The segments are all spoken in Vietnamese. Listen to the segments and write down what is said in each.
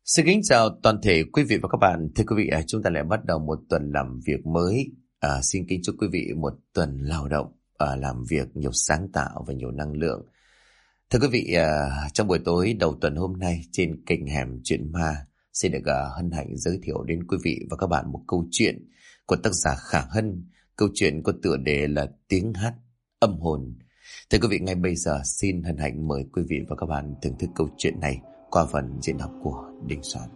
Xin kính chào toàn thể quý vị và các bạn. Thưa quý vị, chúng ta lại bắt đầu một tuần làm việc mới. Xin kính chúc quý vị một tuần lao động, làm việc nhiều sáng tạo và nhiều năng lượng. Thưa quý vị, trong buổi tối đầu tuần hôm nay trên kênh Hẻm Chuyện Ma xin được hân hạnh giới thiệu đến quý vị và các bạn một câu chuyện của tác giả Khả Hân. Câu chuyện có tựa đề là Tiếng Hát Âm Hồn. Thưa quý vị, ngay bây giờ xin hân hạnh mời quý vị và các bạn thưởng thức câu chuyện này qua phần diễn đọc của Đình Soạn.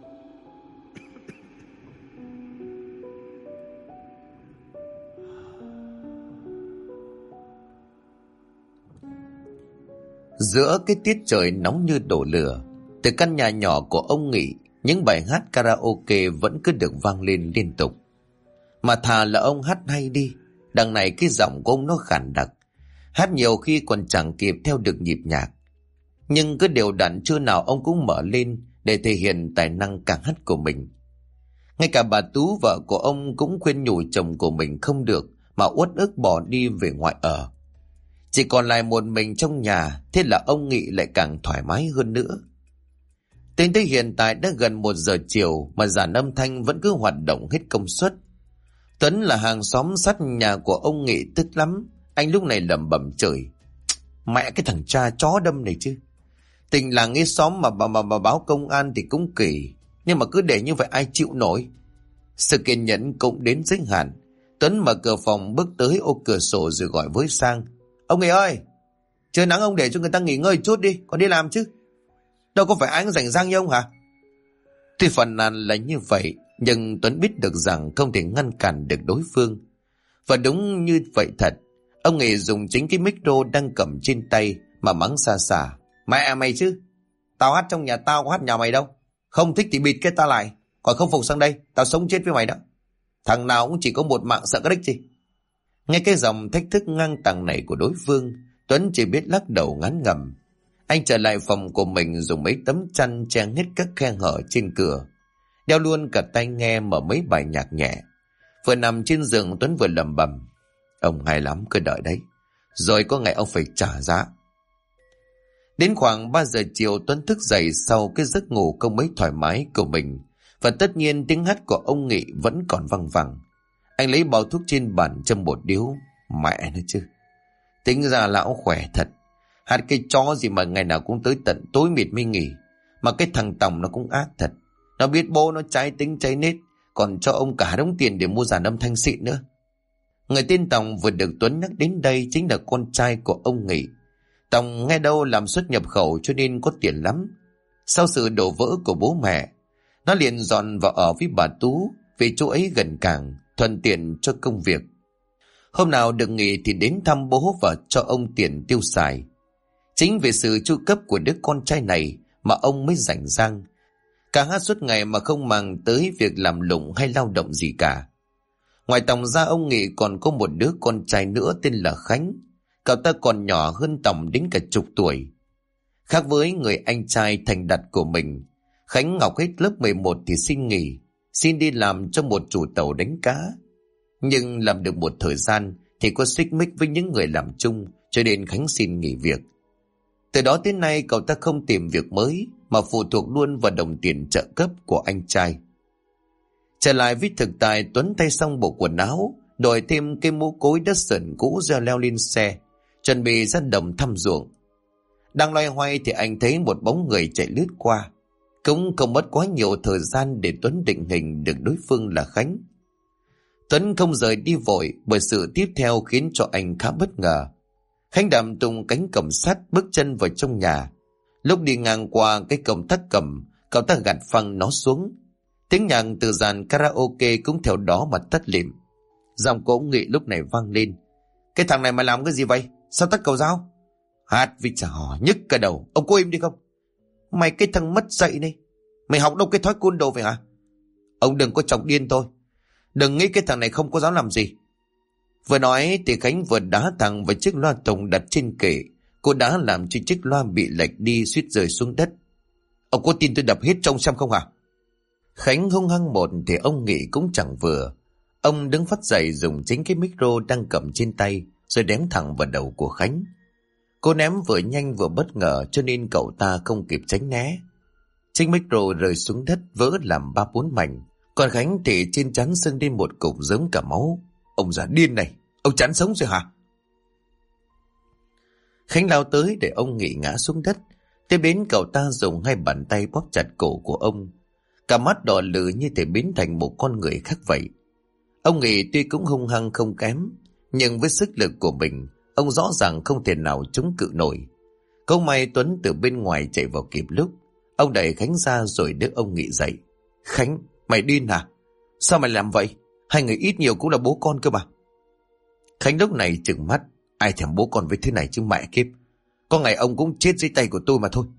Giữa cái tiết trời nóng như đổ lửa, từ căn nhà nhỏ của ông Nghị, những bài hát karaoke vẫn cứ được vang lên liên tục. Mà thà là ông hát hay đi, đằng này cái giọng của ông nó khản đặc, hát nhiều khi còn chẳng kịp theo được nhịp nhạc. Nhưng cứ đều đặn trưa nào ông cũng mở lên để thể hiện tài năng ca hát của mình. Ngay cả bà Tú, vợ của ông, cũng khuyên nhủ chồng của mình không được mà uất ức bỏ đi về ngoại ở. Chỉ còn lại một mình trong nhà, thế là ông Nghị lại càng thoải mái hơn nữa. Tính tới hiện tại đã gần 1 giờ chiều mà dàn âm thanh vẫn cứ hoạt động hết công suất. Tuấn là hàng xóm sát nhà của ông Nghị tức lắm. Anh lúc này lẩm bẩm chửi: "Mẹ cái thằng cha chó đâm này chứ. Tình làng nghe xóm mà báo công an thì cũng kỳ, nhưng mà cứ để như vậy ai chịu nổi." Sự kiên nhẫn cũng đến giới hạn. Tuấn mở cửa phòng bước tới ô cửa sổ rồi gọi với sang: "Ông Nghị ơi, trời nắng ông để cho người ta nghỉ ngơi chút đi, còn đi làm chứ. Đâu có phải ai cũng rảnh rang như ông hả?" Tuy phần nàn là như vậy, nhưng Tuấn biết được rằng không thể ngăn cản được đối phương. Và đúng như vậy thật, ông Nghị dùng chính cái micro đang cầm trên tay mà mắng xa xả: "Mẹ mày chứ, tao hát trong nhà tao có hát nhà mày đâu. Không thích thì bịt cái ta lại, còn không phục sang đây tao sống chết với mày đó. Thằng nào cũng chỉ có một mạng, sợ cái đích gì." Nghe cái dòng thách thức ngang tàng này của đối phương, Tuấn chỉ biết lắc đầu ngán ngẩm. Anh trở lại phòng của mình, dùng mấy tấm chăn che hết các khe hở trên cửa, đeo luôn cả tai nghe mở mấy bài nhạc nhẹ. Vừa nằm trên giường, Tuấn vừa lẩm bẩm: "Ông hay lắm, cứ đợi đấy, rồi có ngày ông phải trả giá." Đến khoảng 3 giờ chiều, Tuấn thức dậy sau cái giấc ngủ không mấy thoải mái của mình, và tất nhiên tiếng hát của ông Nghị vẫn còn văng vẳng. Anh lấy bao thuốc trên bàn châm một điếu. Mẹ nó chứ, tính ra lão khỏe thật. Hát cái chó gì mà ngày nào cũng tới tận tối mịt mới nghỉ. Mà cái thằng Tòng nó cũng ác thật. Nó biết bố nó trái tính trái nết, còn cho ông cả đống tiền để mua dàn âm thanh xịn nữa. Người tên Tòng vừa được Tuấn nhắc đến đây chính là con trai của ông Nghị. Tòng nghe đâu làm xuất nhập khẩu cho nên có tiền lắm. Sau sự đổ vỡ của bố mẹ, nó liền dọn vào ở với bà Tú, vì chỗ ấy gần cảng, thuận tiện cho công việc. Hôm nào được nghỉ thì đến thăm bố và cho ông tiền tiêu xài. Chính vì sự chu cấp của đứa con trai này mà ông mới rảnh rang, cả hát suốt ngày mà không màng tới việc làm lụng hay lao động gì cả. Ngoài Tòng ra, ông Nghị còn có một đứa con trai nữa tên là Khánh. Cậu ta còn nhỏ hơn Tòng đến cả chục tuổi. Khác với người anh trai thành đạt của mình, Khánh Ngọc hết lớp 11 thì xin nghỉ, xin đi làm cho một chủ tàu đánh cá. Nhưng làm được một thời gian thì có xích mích với những người làm chung, cho nên Khánh xin nghỉ việc. Từ đó tới nay cậu ta không tìm việc mới mà phụ thuộc luôn vào đồng tiền trợ cấp của anh trai. Trở lại với thực tại, Tuấn thay xong bộ quần áo, đổi thêm cái mũ cối đất sờn cũ ra leo lên xe, chuẩn bị ra đồng thăm ruộng. Đang loay hoay thì anh thấy một bóng người chạy lướt qua. Cũng không mất quá nhiều thời gian để Tuấn định hình được đối phương là Khánh. Tuấn không rời đi vội, bởi sự tiếp theo khiến cho anh khá bất ngờ. Khánh đạp tung cánh cổng sắt bước chân vào trong nhà. Lúc đi ngang qua cái cổng thắt cầm, cậu ta gạt phăng nó xuống. Tiếng nhạc từ dàn karaoke cũng theo đó mà tắt lịm. Giọng của ông Nghị lúc này vang lên: "Cái thằng này mày làm cái gì vậy? Sao tắt cầu dao?" Hát với chả hò nhức cả đầu. "Ông có im đi không? Mày cái thằng mất dạy này, mày học đâu cái thói côn đồ vậy hả?" "Ông đừng có chọc điên tôi. Đừng nghĩ cái thằng này không có dám làm gì." Vừa nói thì Khánh vừa đá thẳng vào chiếc loa tổng đặt trên kệ. Cô đá làm cho chiếc loa bị lệch đi, suýt rơi xuống đất. "Ông có tin tôi đập hết trông xem không hả?" Khánh hung hăng một thì ông Nghị cũng chẳng vừa. Ông đứng phắt dậy, dùng chính cái micro đang cầm trên tay rồi đếm thẳng vào đầu của Khánh. Cô ném vừa nhanh vừa bất ngờ cho nên cậu ta không kịp tránh né. Chiếc micro rơi xuống đất vỡ làm 3-4 mảnh. Còn Khánh thì trên trán sưng lên một cục giống cả máu. Ông già điên này, ông chán sống rồi hả? Khánh lao tới để ông Nghị ngã xuống đất. Tiếp đến cậu ta dùng 2 bàn tay bóp chặt cổ của ông. Cả mắt đỏ lừ như thể biến thành một con người khác vậy. Ông Nghị tuy cũng hung hăng không kém, nhưng với sức lực của mình, ông rõ ràng không thể nào chống cự nổi. Câu may Tuấn từ bên ngoài chạy vào kịp lúc. Ông đẩy Khánh ra rồi đỡ ông Nghị dậy. Khánh, mày điên hả? Sao mày làm vậy? Hai người ít nhiều cũng là bố con cơ mà. Khánh lúc này trừng mắt. Ai thèm bố con với thế này chứ mẹ kiếp. Có ngày ông cũng chết dưới tay của tôi mà thôi.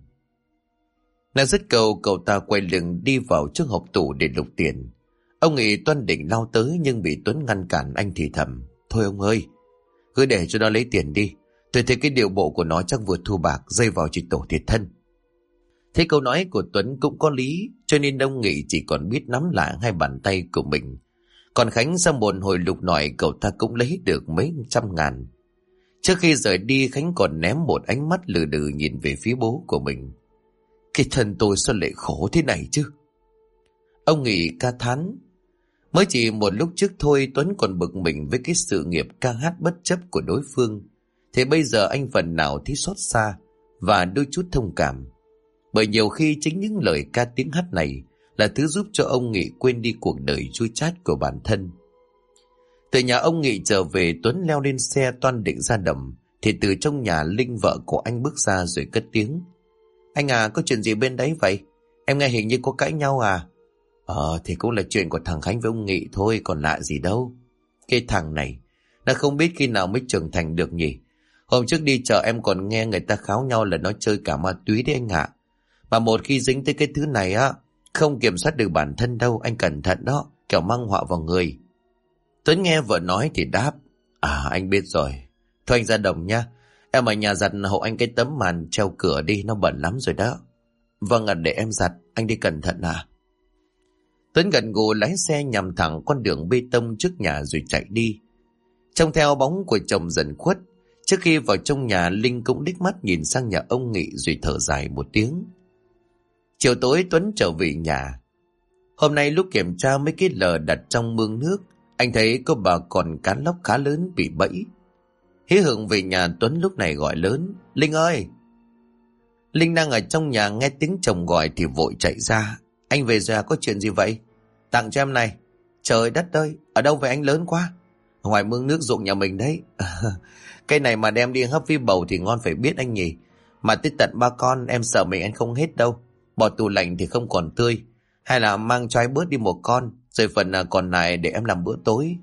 Nói dứt câu, cậu ta quay lưng đi vào trước hộp tủ để lục tiền. Ông Nghị toan định lao tới nhưng bị Tuấn ngăn cản. Anh thì thầm. Thôi ông ơi, cứ để cho nó lấy tiền đi. Tôi thấy cái điều bộ của nó chắc vừa thu bạc, dây vào chỉ tổ thiệt thân. Thế câu nói của Tuấn cũng có lý, cho nên ông Nghị chỉ còn biết nắm lại 2 bàn tay của mình. Còn Khánh sau một hồi lục lọi, cậu ta cũng lấy được mấy trăm ngàn. Trước khi rời đi, Khánh còn ném một ánh mắt lừ đừ nhìn về phía bố của mình. Cái thân tôi sao lại khổ thế này chứ? Ông Nghị ca thán. Mới chỉ một lúc trước thôi Tuấn còn bực mình với cái sự nghiệp ca hát bất chấp của đối phương. Thế bây giờ anh phần nào thấy xót xa và đôi chút thông cảm. Bởi nhiều khi chính những lời ca tiếng hát này là thứ giúp cho ông Nghị quên đi cuộc đời chua chát của bản thân. Từ nhà ông Nghị trở về, Tuấn leo lên xe toan định ra đầm, thì từ trong nhà Linh vợ của anh bước ra rồi cất tiếng. Anh à, có chuyện gì bên đấy vậy? Em nghe hình như có cãi nhau à? Thì cũng là chuyện của thằng Khánh với ông Nghị thôi, còn lạ gì đâu. Cái thằng này, nó không biết khi nào mới trưởng thành được nhỉ. Hôm trước đi chợ em còn nghe người ta kháo nhau là nó chơi cả ma túy đấy anh ạ. Mà một khi dính tới cái thứ này á, không kiểm soát được bản thân đâu, anh cẩn thận đó, kẻo mang họa vào người. Tuấn nghe vợ nói thì đáp. Anh biết rồi. Thôi anh ra đồng nha. Em ở nhà giặt hộ anh cái tấm màn treo cửa đi, nó bẩn lắm rồi đó. Vâng ạ, để em giặt, anh đi cẩn thận à. Tuấn gật gù lái xe nhằm thẳng con đường bê tông trước nhà rồi chạy đi. Trông theo bóng của chồng dần khuất. Trước khi vào trong nhà, Linh cũng đích mắt nhìn sang nhà ông Nghị rồi thở dài một tiếng. Chiều tối Tuấn trở về nhà. Hôm nay lúc kiểm tra mấy cái lờ đặt trong mương nước, anh thấy có bà con cá lóc khá lớn bị bẫy. Hí hưởng về nhà, Tuấn lúc này gọi lớn. Linh ơi! Linh đang ở trong nhà nghe tiếng chồng gọi thì vội chạy ra. Anh về rồi à, có chuyện gì vậy? Tặng cho em này. Trời đất ơi, ở đâu vậy anh lớn quá? Ngoài mương nước ruộng nhà mình đấy. Cây này mà đem đi hấp với bầu thì ngon phải biết anh nhỉ. Mà tới tận 3 con em sợ mình ăn không hết đâu. Bỏ tủ lạnh thì không còn tươi. Hay là mang cho ai bớt đi một con, rồi phần còn lại để em làm bữa tối.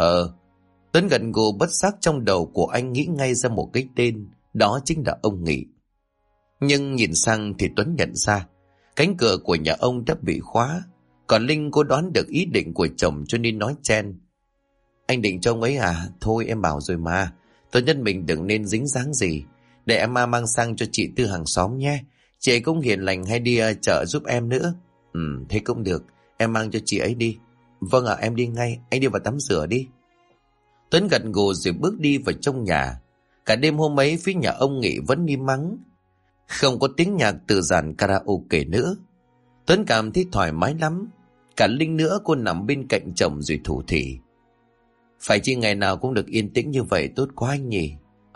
Tuấn gật gù, bất giác trong đầu của anh nghĩ ngay ra một cái tên. Đó chính là ông Nghị. Nhưng nhìn sang thì Tuấn nhận ra cánh cửa của nhà ông đã bị khóa. Còn Linh cô đoán được ý định của chồng cho nên nói chen. Anh định cho ông ấy à? Thôi em bảo rồi mà. Tốt nhất mình đừng nên dính dáng gì. Để em mang sang cho chị Tư hàng xóm nhé. Chị ấy cũng hiền lành hay đi chợ giúp em nữa. Thế cũng được. Em mang cho chị ấy đi. Vâng ạ, em đi ngay. Anh đi vào tắm rửa đi. Tuấn gật gù rồi bước đi vào trong nhà. Cả đêm hôm ấy phía nhà ông Nghị vẫn im mắng. Không có tiếng nhạc từ dàn karaoke nữa. Tuấn cảm thấy thoải mái lắm. Cả Linh nữa, cô nằm bên cạnh chồng rồi thủ thỉ. Phải chi ngày nào cũng được yên tĩnh như vậy tốt quá anh nhỉ.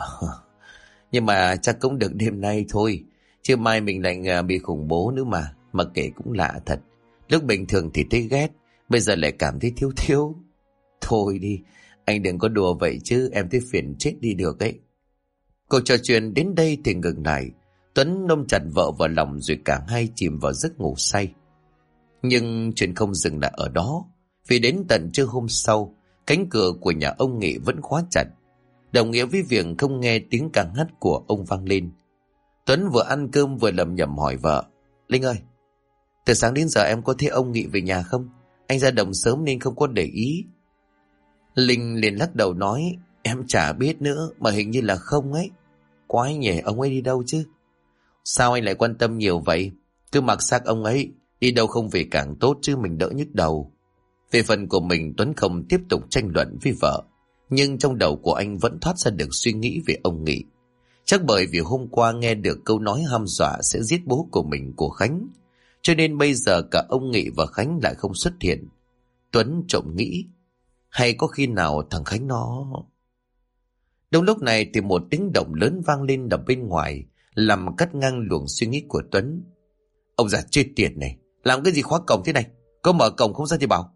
Nhưng mà chắc cũng được đêm nay thôi. Chứ mai mình lại bị khủng bố nữa mà. Mà kể cũng lạ thật. Lúc bình thường thì thấy ghét, bây giờ lại cảm thấy thiếu thiếu. Thôi đi, anh đừng có đùa vậy chứ, em thấy phiền chết đi được ấy. Cuộc trò chuyện đến đây thì ngừng lại. Tuấn ôm chặt vợ vào lòng rồi cả hai chìm vào giấc ngủ say. Nhưng chuyện không dừng lại ở đó. Vì đến tận trưa hôm sau, cánh cửa của nhà ông Nghị vẫn khóa chặt, đồng nghĩa với việc không nghe tiếng ca hát của ông vang lên. Tuấn vừa ăn cơm vừa lẩm nhẩm hỏi vợ. Linh ơi, từ sáng đến giờ em có thấy ông Nghị về nhà không? Anh ra đồng sớm nên không có để ý. Linh liền lắc đầu nói. Em chả biết nữa, mà hình như là không ấy. Quái nhỉ, ông ấy đi đâu chứ? Sao anh lại quan tâm nhiều vậy? Cứ mặc xác ông ấy, đi đâu không về càng tốt chứ mình đỡ nhức đầu. Về phần của mình, Tuấn không tiếp tục tranh luận với vợ. Nhưng trong đầu của anh vẫn thoát ra được suy nghĩ về ông Nghị. Chắc bởi vì hôm qua nghe được câu nói hăm dọa sẽ giết bố của mình của Khánh, cho nên bây giờ cả ông Nghị và Khánh lại không xuất hiện. Tuấn trộm nghĩ, hay có khi nào thằng Khánh nó... Đúng lúc này thì một tiếng động lớn vang lên ở bên ngoài, làm cắt ngang luồng suy nghĩ của Tuấn. Ông già chết tiệt này, làm cái gì khóa cổng thế này? Có mở cổng không ra thì bảo.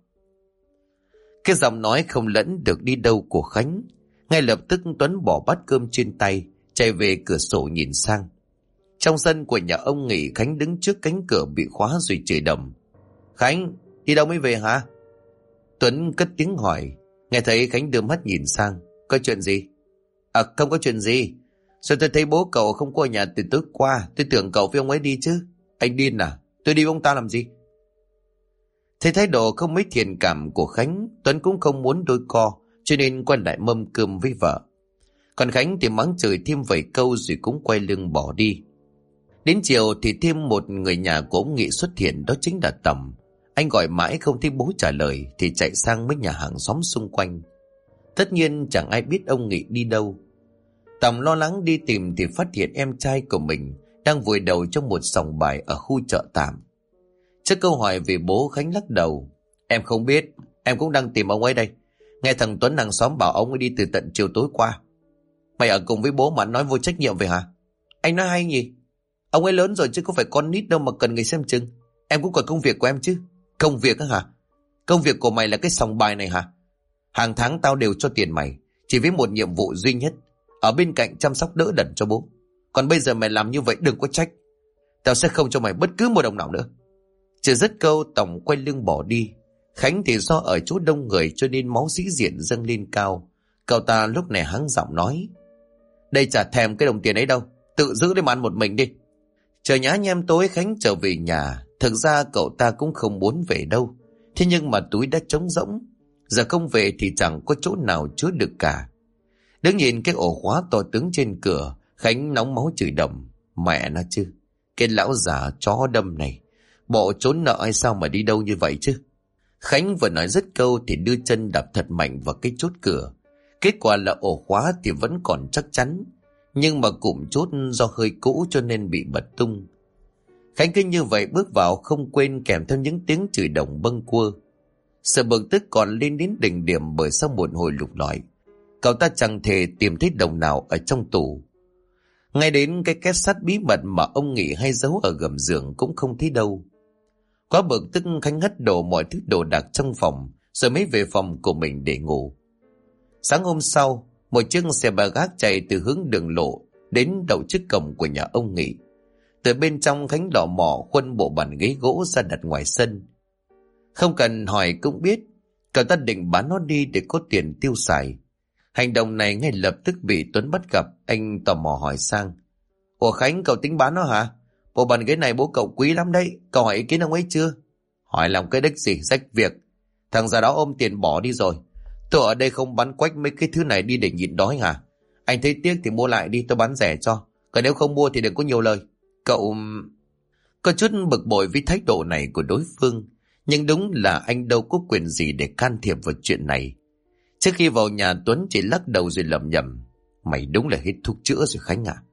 Cái giọng nói không lẫn được đi đâu của Khánh. Ngay lập tức Tuấn bỏ bát cơm trên tay, chạy về cửa sổ nhìn sang. Trong sân của nhà ông Nghị, Khánh đứng trước cánh cửa bị khóa rồi chửi đầm. Khánh, đi đâu mới về hả? Tuấn cất tiếng hỏi. Nghe thấy Khánh đưa mắt nhìn sang. Có chuyện gì? À, không có chuyện gì. Sao tôi thấy bố cậu không có ở nhà từ tối qua? Tôi tưởng cậu với ông ấy đi chứ. Anh điên à? Tôi đi với ông ta làm gì? Thấy thái độ không mấy thiện cảm của Khánh, Tuấn cũng không muốn đôi co, cho nên quay lại mâm cơm với vợ. Còn Khánh thì mắng chửi thêm vài câu rồi cũng quay lưng bỏ đi. Đến chiều thì thêm một người nhà của ông Nghị xuất hiện, đó chính là Tầm. Anh gọi mãi không thấy bố trả lời thì chạy sang mấy nhà hàng xóm xung quanh. Tất nhiên chẳng ai biết ông Nghị đi đâu. Tầm lo lắng đi tìm thì phát hiện em trai của mình đang vùi đầu trong một sòng bài ở khu chợ tạm. Trước câu hỏi về bố, Khánh lắc đầu. Em không biết, em cũng đang tìm ông ấy đây. Nghe thằng Tuấn hàng xóm bảo ông ấy đi từ tận chiều tối qua. Mày ở cùng với bố mà nói vô trách nhiệm vậy hả? Anh nói hay nhỉ? Ông ấy lớn rồi chứ không phải con nít đâu mà cần người xem chừng. Em cũng còn công việc của em chứ. Công việc á hả? Công việc của mày là cái sòng bài này hả? Hàng tháng tao đều cho tiền mày, chỉ với một nhiệm vụ duy nhất, ở bên cạnh chăm sóc đỡ đần cho bố. Còn bây giờ mày làm như vậy đừng có trách. Tao sẽ không cho mày bất cứ một đồng nào nữa. Chưa dứt câu, Tổng quay lưng bỏ đi. Khánh thì do ở chỗ đông người cho nên máu sĩ diện dâng lên cao. Cậu ta lúc này hắng giọng nói. Đây chả thèm cái đồng tiền ấy đâu, tự giữ để mà ăn một mình đi. Trời nhá nhem tối, Khánh trở về nhà. Thực ra cậu ta cũng không muốn về đâu, thế nhưng mà túi đã trống rỗng. Giờ không về thì chẳng có chỗ nào chứa được cả. Đứng nhìn cái ổ khóa to tướng trên cửa, Khánh nóng máu chửi đầm. Mẹ nó chứ, cái lão già chó đâm này, bộ trốn nợ hay sao mà đi đâu như vậy chứ? Khánh vừa nói dứt câu thì đưa chân đạp thật mạnh vào cái chốt cửa. Kết quả là ổ khóa thì vẫn còn chắc chắn, nhưng mà cụm chốt do hơi cũ cho nên bị bật tung. Khánh cứ như vậy bước vào, không quên kèm theo những tiếng chửi đồng bâng quơ. Sự bực tức còn lên đến đỉnh điểm, bởi sau một hồi lục lọi, cậu ta chẳng thể tìm thấy đồng nào ở trong tủ. Ngay đến cái két sắt bí mật mà ông Nghị hay giấu ở gầm giường cũng không thấy đâu. Quá bực tức, Khánh hất đổ mọi thứ đồ đạc trong phòng rồi mới về phòng của mình để ngủ. Sáng hôm sau, một chiếc xe ba gác chạy từ hướng đường lộ đến đậu trước cổng của nhà ông Nghị. Từ bên trong, Khánh lọ mọ khuân bộ bàn ghế gỗ ra đặt ngoài sân. Không cần hỏi cũng biết, cậu ta định bán nó đi để có tiền tiêu xài. Hành động này ngay lập tức bị Tuấn bắt gặp. Anh tò mò hỏi sang. Ủa Khánh, cậu tính bán nó hả? Bộ bàn ghế này bố cậu quý lắm đấy, cậu hỏi ý kiến ông ấy chưa? Hỏi làm cái đếch gì, rách việc. Thằng già đó ôm tiền bỏ đi rồi. Tôi ở đây không bán quách mấy cái thứ này đi để nhịn đói hả? Anh thấy tiếc thì mua lại đi, tôi bán rẻ cho. Còn nếu không mua thì đừng có nhiều lời. Cậu... Có chút bực bội với thái độ này của đối phương, nhưng đúng là anh đâu có quyền gì để can thiệp vào chuyện này. Trước khi vào nhà, Tuấn chỉ lắc đầu rồi lẩm nhẩm. Mày đúng là hết thuốc chữa rồi Khánh à.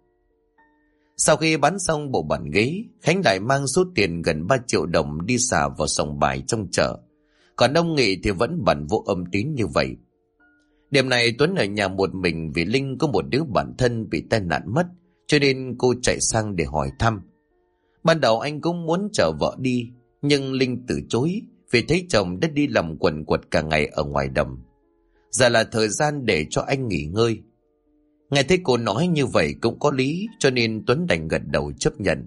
Sau khi bán xong bộ bàn ghế, Khánh lại mang số tiền gần 3 triệu đồng đi xả vào sòng bài trong chợ. Còn ông Nghị thì vẫn bẵn vô âm tín như vậy. Đêm này Tuấn ở nhà một mình vì Linh có một đứa bạn thân bị tai nạn mất, cho nên cô chạy sang để hỏi thăm. Ban đầu anh cũng muốn chở vợ đi, nhưng Linh từ chối vì thấy chồng đã đi làm quần quật cả ngày ở ngoài đầm. Giờ là thời gian để cho anh nghỉ ngơi. Nghe thấy cô nói như vậy cũng có lý, cho nên Tuấn đành gật đầu chấp nhận.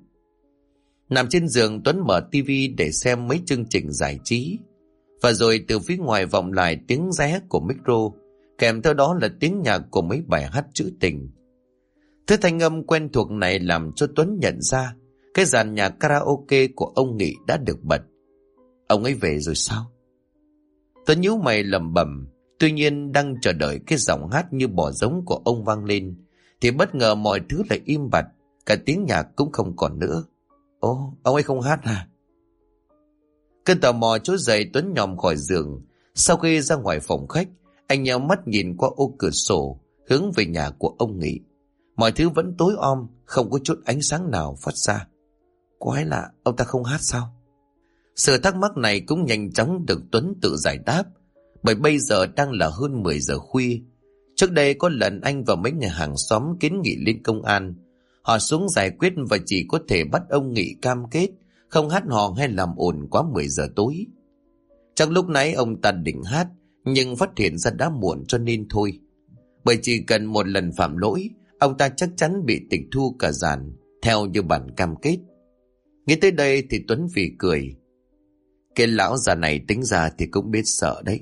Nằm trên giường, Tuấn mở tivi để xem mấy chương trình giải trí. Và rồi từ phía ngoài vọng lại tiếng ré của micro, kèm theo đó là tiếng nhạc của mấy bài hát trữ tình. Thứ thanh âm quen thuộc này làm cho Tuấn nhận ra cái dàn nhạc karaoke của ông Nghị đã được bật. Ông ấy về rồi sao? Tuấn nhíu mày lẩm bẩm. Tuy nhiên đang chờ đợi cái giọng hát như bò giống của ông vang lên thì bất ngờ mọi thứ lại im bặt, cả tiếng nhạc cũng không còn nữa. Ồ, ông ấy không hát à? Cơn tò mò trỗi dậy, Tuấn nhòm khỏi giường. Sau khi ra ngoài phòng khách, anh nheo mắt nhìn qua ô cửa sổ hướng về nhà của ông Nghị. Mọi thứ vẫn tối om, không có chút ánh sáng nào phát ra. Quái lạ, ông ta không hát sao? Sự thắc mắc này cũng nhanh chóng được Tuấn tự giải đáp, bởi bây giờ đang là hơn 10 giờ khuya. Trước đây có lần anh và mấy nhà hàng xóm kiến nghị lên công an. Họ xuống giải quyết và chỉ có thể bắt ông Nghị cam kết không hát hò hay làm ồn quá 10 giờ tối. Trong lúc nãy ông ta định hát, nhưng phát hiện ra đã muộn cho nên thôi. Bởi chỉ cần một lần phạm lỗi, ông ta chắc chắn bị tịch thu cả dàn, theo như bản cam kết. Nghĩ tới đây thì Tuấn phì cười. Cái lão già này tính ra thì cũng biết sợ đấy.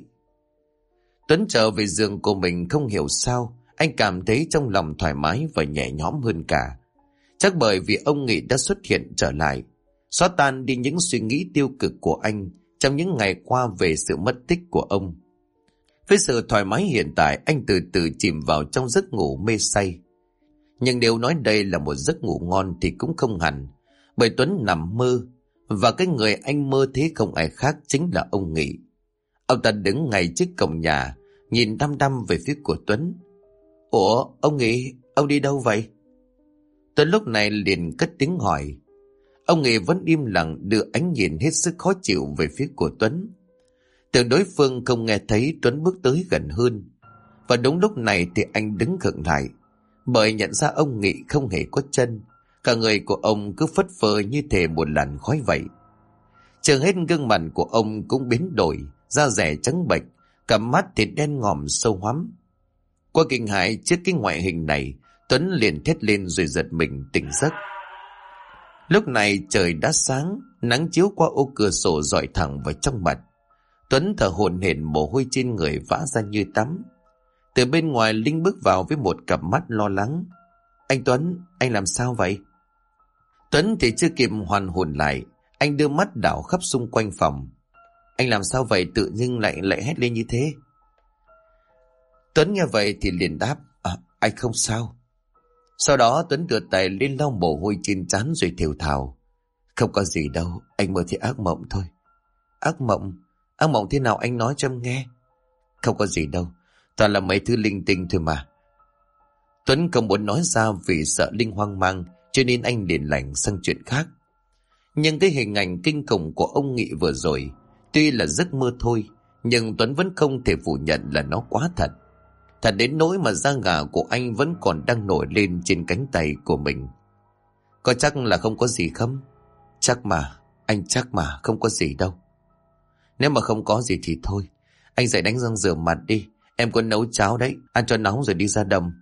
Tuấn trở về giường của mình, không hiểu sao anh cảm thấy trong lòng thoải mái và nhẹ nhõm hơn cả. Chắc bởi vì ông Nghị đã xuất hiện trở lại, xóa tan đi những suy nghĩ tiêu cực của anh trong những ngày qua về sự mất tích của ông. Với sự thoải mái hiện tại, anh từ từ chìm vào trong giấc ngủ mê say. Nhưng nếu nói đây là một giấc ngủ ngon thì cũng không hẳn, bởi Tuấn nằm mơ, và cái người anh mơ thế không ai khác chính là ông Nghị. Ông ta đứng ngay trước cổng nhà, nhìn đăm đăm về phía của Tuấn. Ủa, ông Nghị, ông đi đâu vậy? Tuấn lúc này liền cất tiếng hỏi. Ông Nghị vẫn im lặng đưa ánh nhìn hết sức khó chịu về phía của Tuấn. Tưởng đối phương không nghe thấy, Tuấn bước tới gần hơn. Và đúng lúc này thì anh đứng khựng lại, bởi nhận ra ông Nghị không hề có chân. Cả người của ông cứ phất phơ như thể một làn khói vậy. Chừng hết gương mặt của ông cũng biến đổi, da dẻ trắng bệch, cặp mắt thì đen ngòm sâu hoắm. Qua kinh hãi trước cái ngoại hình này, Tuấn liền thét lên rồi giật mình tỉnh giấc. Lúc này trời đã sáng, nắng chiếu qua ô cửa sổ rọi thẳng vào trong mặt. Tuấn thở hổn hển, mồ hôi trên người vã ra như tắm. Từ bên ngoài Linh bước vào với một cặp mắt lo lắng. Anh Tuấn, anh làm sao vậy? Tuấn thì chưa kịp hoàn hồn lại, anh đưa mắt đảo khắp xung quanh phòng. Anh làm sao vậy, tự nhiên lại hét lên như thế? Tuấn nghe vậy thì liền đáp, anh không sao. Sau đó Tuấn đưa tay lên lau mồ hôi trên trán rồi thều thào. Không có gì đâu, anh mơ thấy ác mộng thôi. Ác mộng? Ác mộng thế nào anh nói cho em nghe. Không có gì đâu, toàn là mấy thứ linh tinh thôi mà. Tuấn không muốn nói ra vì sợ Linh hoang mang, cho nên anh liền lảng sang chuyện khác. Nhưng cái hình ảnh kinh khủng của ông Nghị vừa rồi, tuy là giấc mơ thôi, nhưng Tuấn vẫn không thể phủ nhận là nó quá thật. Thật đến nỗi mà da gà của anh vẫn còn đang nổi lên trên cánh tay của mình. Có chắc là không có gì không? Chắc mà, anh chắc mà, không có gì đâu. Nếu mà không có gì thì thôi, anh dậy đánh răng rửa mặt đi. Em có nấu cháo đấy, ăn cho nóng rồi đi ra đồng.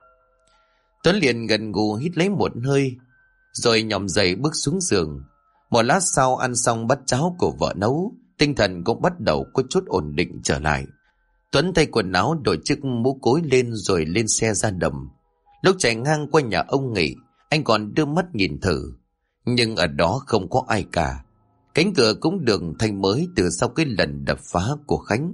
Tuấn liền gần gù hít lấy một hơi, rồi nhòm dậy bước xuống giường. Một lát sau ăn xong bát cháo của vợ nấu, tinh thần cũng bắt đầu có chút ổn định trở lại. Tuấn thay quần áo, đội chiếc mũ cối lên rồi lên xe ra đầm. Lúc chạy ngang qua nhà ông Nghị, anh còn đưa mắt nhìn thử, nhưng ở đó không có ai cả. Cánh cửa cũng được thay mới từ sau cái lần đập phá của Khánh.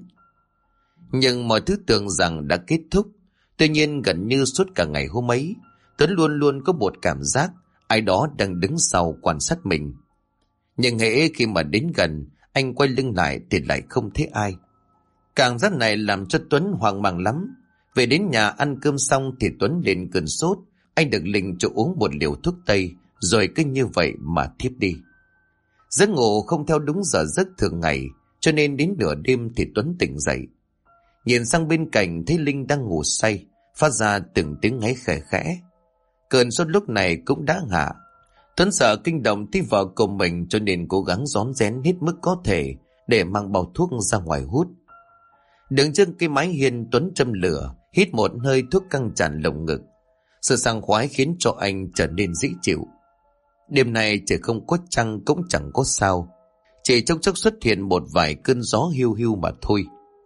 Nhưng mọi thứ tưởng rằng đã kết thúc. Tuy nhiên gần như suốt cả ngày hôm ấy, Tuấn luôn luôn có một cảm giác ai đó đang đứng sau quan sát mình. Nhưng hễ khi mà đến gần, anh quay lưng lại thì lại không thấy ai. Cảm giác này làm cho Tuấn hoang mang lắm. Về đến nhà ăn cơm xong thì Tuấn lên cơn sốt. Anh được Linh cho uống một liều thuốc tây, rồi cứ như vậy mà thiếp đi. Giấc ngủ không theo đúng giờ giấc thường ngày, cho nên đến nửa đêm thì Tuấn tỉnh dậy. Nhìn sang bên cạnh thấy Linh đang ngủ say, phát ra từng tiếng ngáy khẽ khẽ. Cơn sốt lúc này cũng đã hạ. Tuấn sợ kinh động tới vợ của mình, cho nên cố gắng rón rén hết mức có thể để mang bao thuốc ra ngoài hút. Đứng trước cái mái hiên, Tuấn châm lửa, hít một hơi thuốc căng tràn lồng ngực. Sự sảng khoái khiến cho anh trở nên dễ chịu. Đêm nay trời không có trăng cũng chẳng có sao, chỉ trong chốc xuất hiện một vài cơn gió hiu hiu mà thôi.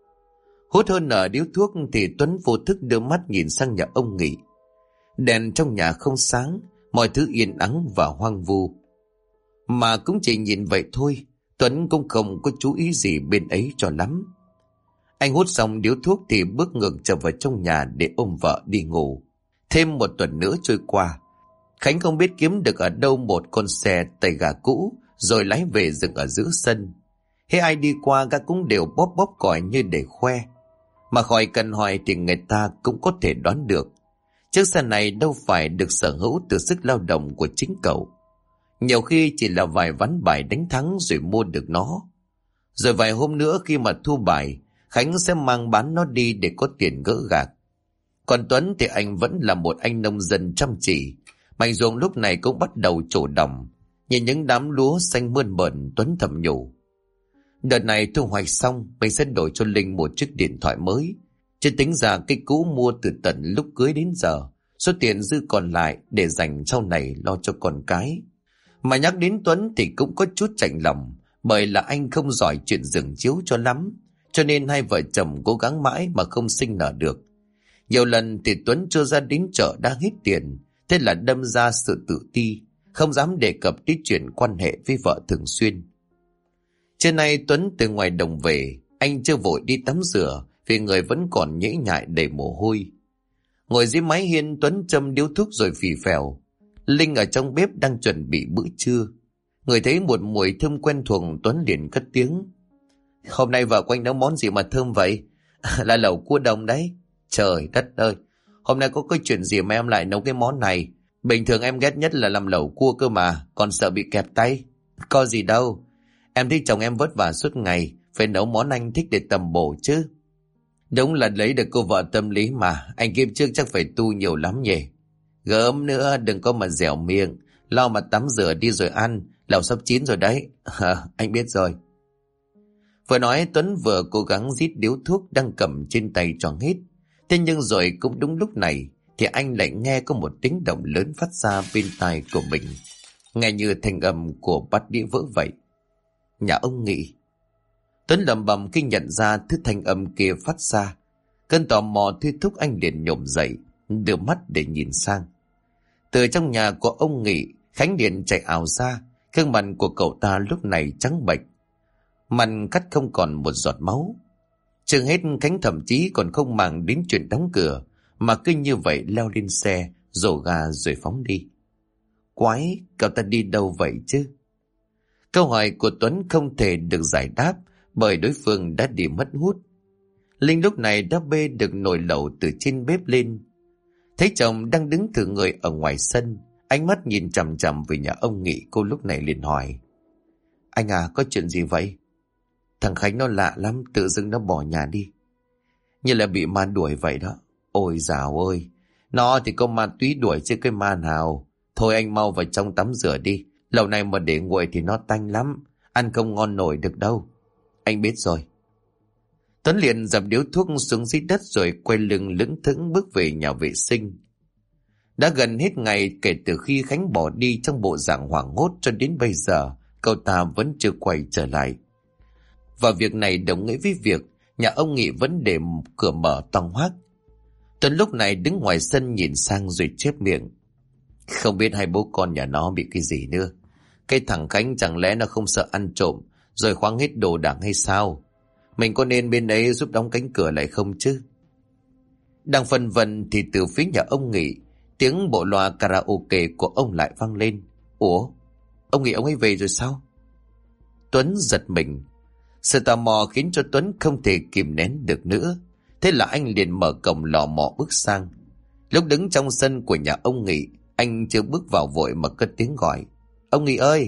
Hút hơn nửa điếu thuốc thì Tuấn vô thức đưa mắt nhìn sang nhà ông Nghị. Đèn trong nhà không sáng, mọi thứ yên ắng và hoang vu. Mà cũng chỉ nhìn vậy thôi, Tuấn cũng không có chú ý gì bên ấy cho lắm. Anh hút xong điếu thuốc thì bước ngược trở vào trong nhà để ôm vợ đi ngủ. Thêm một tuần nữa trôi qua, Khánh không biết kiếm được ở đâu một con xe tay gà cũ, rồi lái về dừng ở giữa sân. Hễ ai đi qua gã cũng đều bóp bóp còi như để khoe. Mà khỏi cần hỏi thì người ta cũng có thể đoán được chiếc xe này đâu phải được sở hữu từ sức lao động của chính cậu. Nhiều khi chỉ là vài ván bài đánh thắng rồi mua được nó. Rồi vài hôm nữa khi mà thua bài, Khánh sẽ mang bán nó đi để có tiền gỡ gạc. Còn Tuấn thì anh vẫn là một anh nông dân chăm chỉ. Mảnh ruộng lúc này cũng bắt đầu trổ đồng. Nhìn những đám lúa xanh mơn mởn, Tuấn thầm nhủ: đợt này thu hoạch xong, mình sẽ đổi cho Linh một chiếc điện thoại mới. Chứ tính ra cái cũ mua từ tận lúc cưới đến giờ, số tiền dư còn lại để dành sau này lo cho con cái. Mà nhắc đến Tuấn thì cũng có chút chạnh lòng, bởi là anh không giỏi chuyện giường chiếu cho lắm, cho nên hai vợ chồng cố gắng mãi mà không sinh nở được. Nhiều lần thì Tuấn chưa ra đến chợ đã hết tiền, thế là đâm ra sự tự ti, không dám đề cập đến chuyện quan hệ với vợ thường xuyên. Trưa nay Tuấn từ ngoài đồng về, anh chưa vội đi tắm rửa vì người vẫn còn nhễ nhại đầy mồ hôi. Ngồi dưới mái hiên, Tuấn châm điếu thuốc rồi phì phèo. Linh ở trong bếp đang chuẩn bị bữa trưa. Người thấy một mùi thơm quen thuộc, Tuấn liền cất tiếng: hôm nay vợ của anh nấu món gì mà thơm vậy? Là lẩu cua đồng đấy. Trời đất ơi, hôm nay có cái chuyện gì mà em lại nấu cái món này? Bình thường em ghét nhất là làm lẩu cua cơ mà, còn sợ bị kẹp tay. Có gì đâu, em thấy chồng em vất vả suốt ngày, phải nấu món anh thích để tầm bổ chứ. Đúng là lấy được cô vợ tâm lý mà, anh kiếp trước chắc phải tu nhiều lắm nhỉ. Gớm nữa, đừng có mà dẻo miệng, lo mà tắm rửa đi rồi ăn, lẩu sắp chín rồi đấy. Anh biết rồi. Vừa nói Tuấn vừa cố gắng rít điếu thuốc đang cầm trên tay cho hết. Thế nhưng rồi cũng đúng lúc này thì anh lại nghe có một tiếng động lớn phát ra bên tai của mình, nghe như thanh âm của bát đĩa vỡ vậy. Nhà ông Nghị. Tuấn lẩm bẩm khi nhận ra thứ thanh âm kia phát ra. Cơn tò mò thôi thúc anh liền nhổm dậy, đưa mắt để nhìn sang. Từ trong nhà của ông Nghị, Khánh điện chạy ào ra. Gương mặt của cậu ta lúc này trắng bệch, mặt cắt không còn một giọt máu. Chưa hết, Khánh thậm chí còn không màng đến chuyện đóng cửa, mà cứ như vậy leo lên xe, rổ ga rồi phóng đi. Quái, cậu ta đi đâu vậy chứ? Câu hỏi của Tuấn không thể được giải đáp, bởi đối phương đã đi mất hút. Linh lúc này đã bê được nồi lẩu từ trên bếp lên. Thấy chồng đang đứng thử người ở ngoài sân, ánh mắt nhìn chằm chằm về nhà ông Nghị, cô lúc này liền hỏi: anh à, có chuyện gì vậy? Thằng Khánh nó lạ lắm, tự dưng nó bỏ nhà đi, như là bị ma đuổi vậy đó. Ôi dào ơi, nó thì có ma túy đuổi chứ cái ma nào. Thôi anh mau vào trong tắm rửa đi, lẩu này mà để nguội thì nó tanh lắm, ăn không ngon nổi được đâu. Anh biết rồi. Tuấn liền dập điếu thuốc xuống dưới đất rồi quay lưng lững thững bước về nhà vệ sinh. Đã gần hết ngày kể từ khi Khánh bỏ đi trong bộ dạng hoảng hốt, cho đến bây giờ cậu ta vẫn chưa quay trở lại. Và việc này đồng nghĩa với việc nhà ông Nghị vẫn để cửa mở toang hoác. Tuấn lúc này đứng ngoài sân nhìn sang rồi chép miệng: không biết hai bố con nhà nó bị cái gì nữa. Cái thằng Khánh chẳng lẽ nó không sợ ăn trộm rồi khoáng hết đồ đạc hay sao? Mình có nên bên ấy giúp đóng cánh cửa lại không chứ? Đang phân vân thì từ phía nhà ông Nghị, tiếng bộ loa karaoke của ông lại vang lên. Ủa, ông Nghị ông ấy về rồi sao? Tuấn giật mình. Sự tò mò khiến cho Tuấn không thể kìm nén được nữa. Thế là anh liền mở cổng lò mò bước sang. Lúc đứng trong sân của nhà ông Nghị, anh chưa bước vào vội mà cất tiếng gọi: ông Nghị ơi!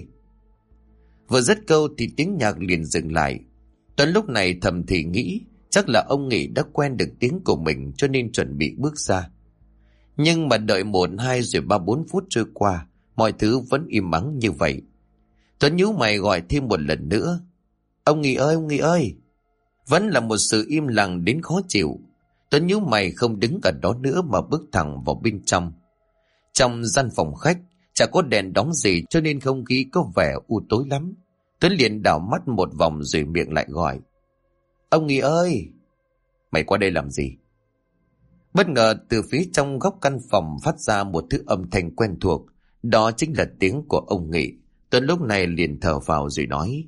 Vừa dứt câu thì tiếng nhạc liền dừng lại. Tuấn lúc này thầm thì nghĩ chắc là ông Nghị đã quen được tiếng của mình cho nên chuẩn bị bước ra. Nhưng mà đợi 1, 2 rồi 3, 4 phút trôi qua, mọi thứ vẫn im ắng như vậy. Tuấn nhíu mày gọi thêm một lần nữa: ông Nghị ơi, ông Nghị ơi! Vẫn là một sự im lặng đến khó chịu. Tuấn nhíu mày không đứng ở đó nữa mà bước thẳng vào bên trong. Trong gian phòng khách chả có đèn đóng gì cho nên không khí có vẻ u tối lắm. Tuấn liền đảo mắt một vòng rồi miệng lại gọi: ông Nghị ơi! Mày qua đây làm gì? Bất ngờ từ phía trong góc căn phòng phát ra một thứ âm thanh quen thuộc. Đó chính là tiếng của ông Nghị. Tuấn lúc này liền thở vào rồi nói: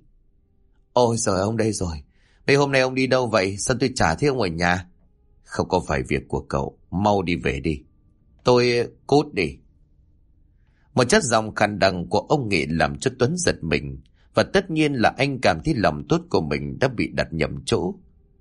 ôi giời, ông đây rồi. Mấy hôm nay ông đi đâu vậy? Sao tôi chả thấy ông ở nhà? Không có phải việc của cậu, mau đi về đi. Tôi cút đi. Một chất giọng khàn đằng của ông Nghị làm cho Tuấn giật mình. Và tất nhiên là anh cảm thấy lòng tốt của mình đã bị đặt nhầm chỗ.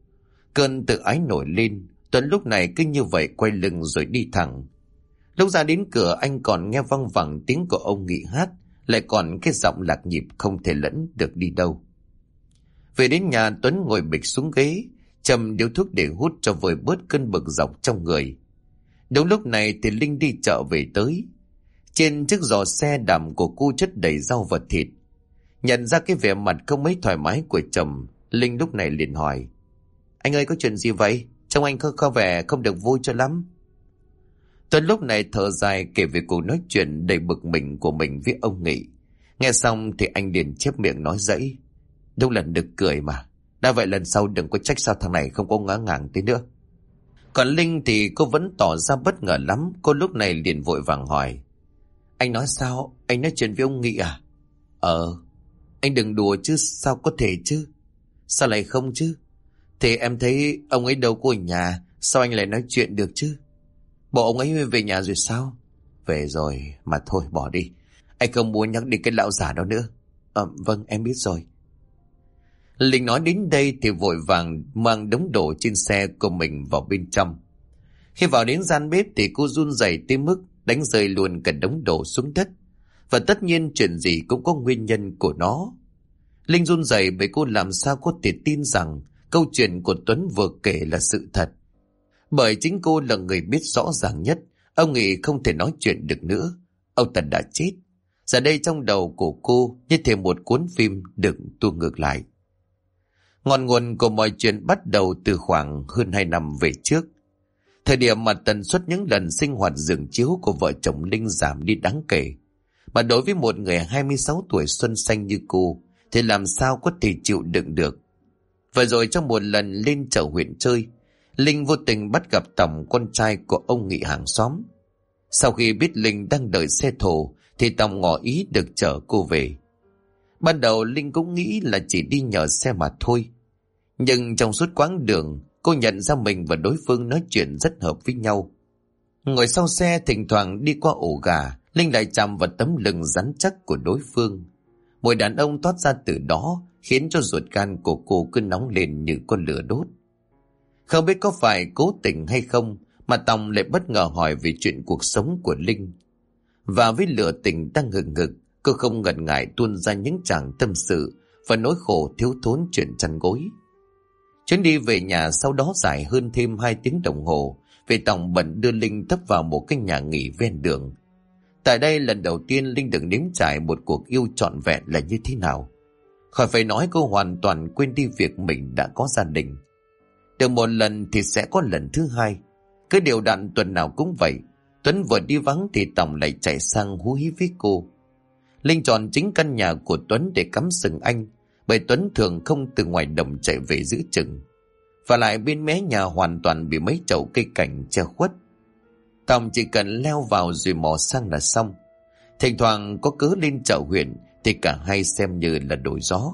Cơn tự ái nổi lên, Tuấn lúc này cứ như vậy quay lưng rồi đi thẳng. Lúc ra đến cửa anh còn nghe văng vẳng tiếng của ông Nghị hát, lại còn cái giọng lạc nhịp không thể lẫn được đi đâu. Về đến nhà, Tuấn ngồi bịch xuống ghế, châm điếu thuốc để hút cho vơi bớt cơn bực dọc trong người. Đúng lúc này thì Linh đi chợ về tới. Trên chiếc giỏ xe đạm của cô chất đầy rau và thịt. Nhận ra cái vẻ mặt không mấy thoải mái của chồng, Linh lúc này liền hỏi: Anh ơi, có chuyện gì vậy? Trông anh có vẻ không được vui cho lắm. Tuấn lúc này thở dài kể về cuộc nói chuyện đầy bực mình của mình với ông Nghị. Nghe xong thì anh liền chép miệng nói dãy: Đúng là nực cười mà. Đã vậy lần sau đừng có trách sao thằng này không có ngã ngàng thế nữa. Còn Linh thì cô vẫn tỏ ra bất ngờ lắm. Cô lúc này liền vội vàng hỏi: Anh nói sao? Anh nói chuyện với ông Nghị à? Anh đừng đùa chứ, sao có thể chứ? Sao lại không chứ? Thì em thấy ông ấy đâu có ở nhà, sao anh lại nói chuyện được chứ? Bộ ông ấy về nhà rồi sao? Về rồi, mà thôi bỏ đi. Anh không muốn nhắc đến cái lão già đó nữa. Vâng, em biết rồi. Linh nói đến đây thì vội vàng mang đống đồ trên xe của mình vào bên trong. Khi vào đến gian bếp thì cô run rẩy tới mức đánh rơi luôn cả đống đồ xuống đất. Và tất nhiên chuyện gì cũng có nguyên nhân của nó. Linh run rẩy bởi cô làm sao có thể tin rằng câu chuyện của Tuấn vừa kể là sự thật. Bởi chính cô là người biết rõ ràng nhất, ông Nghị không thể nói chuyện được nữa. Ông ta đã chết. Giờ đây trong đầu của cô như thêm một cuốn phim được tua ngược lại. Ngọn nguồn của mọi chuyện bắt đầu từ khoảng hơn 2 năm về trước. Thời điểm mà tần suất những lần sinh hoạt giường chiếu của vợ chồng Linh giảm đi đáng kể. Mà đối với một người 26 tuổi xuân xanh như cô thì làm sao có thể chịu đựng được. Và rồi trong một lần lên chợ huyện chơi, Linh vô tình bắt gặp Tòng, con trai của ông Nghị hàng xóm. Sau khi biết Linh đang đợi xe thồ thì Tòng ngỏ ý được chở cô về. Ban đầu Linh cũng nghĩ là chỉ đi nhờ xe mà thôi. Nhưng trong suốt quãng đường, cô nhận ra mình và đối phương nói chuyện rất hợp với nhau. Ngồi sau xe thỉnh thoảng đi qua ổ gà, Linh lại chạm vào tấm lưng rắn chắc của đối phương. Mùi đàn ông toát ra từ đó khiến cho ruột gan của cô cứ nóng lên như con lửa đốt. Không biết có phải cố tình hay không mà Tòng lại bất ngờ hỏi về chuyện cuộc sống của Linh. Và với lửa tình đang hừng hực, cô không ngần ngại tuôn ra những tràng tâm sự và nỗi khổ thiếu thốn chuyện chăn gối. Chuyến đi về nhà sau đó dài hơn thêm 2 tiếng đồng hồ, vì Tòng bận đưa Linh tấp vào một cái nhà nghỉ ven đường. Tại đây lần đầu tiên Linh được nếm trải một cuộc yêu trọn vẹn là như thế nào. Khỏi phải nói, cô hoàn toàn quên đi việc mình đã có gia đình. Được một lần thì sẽ có lần thứ hai. Cứ đều đặn tuần nào cũng vậy. Tuấn vừa đi vắng thì Tòng lại chạy sang hú hí với cô. Linh chọn chính căn nhà của Tuấn để cắm sừng anh, bởi Tuấn thường không từ ngoài đồng chạy về giữ chừng. Và lại bên mé nhà hoàn toàn bị mấy chậu cây cảnh che khuất. Tòng chỉ cần leo vào rồi mò sang là xong. Thỉnh thoảng có cớ lên chợ huyện thì cả hai xem như là đổi gió.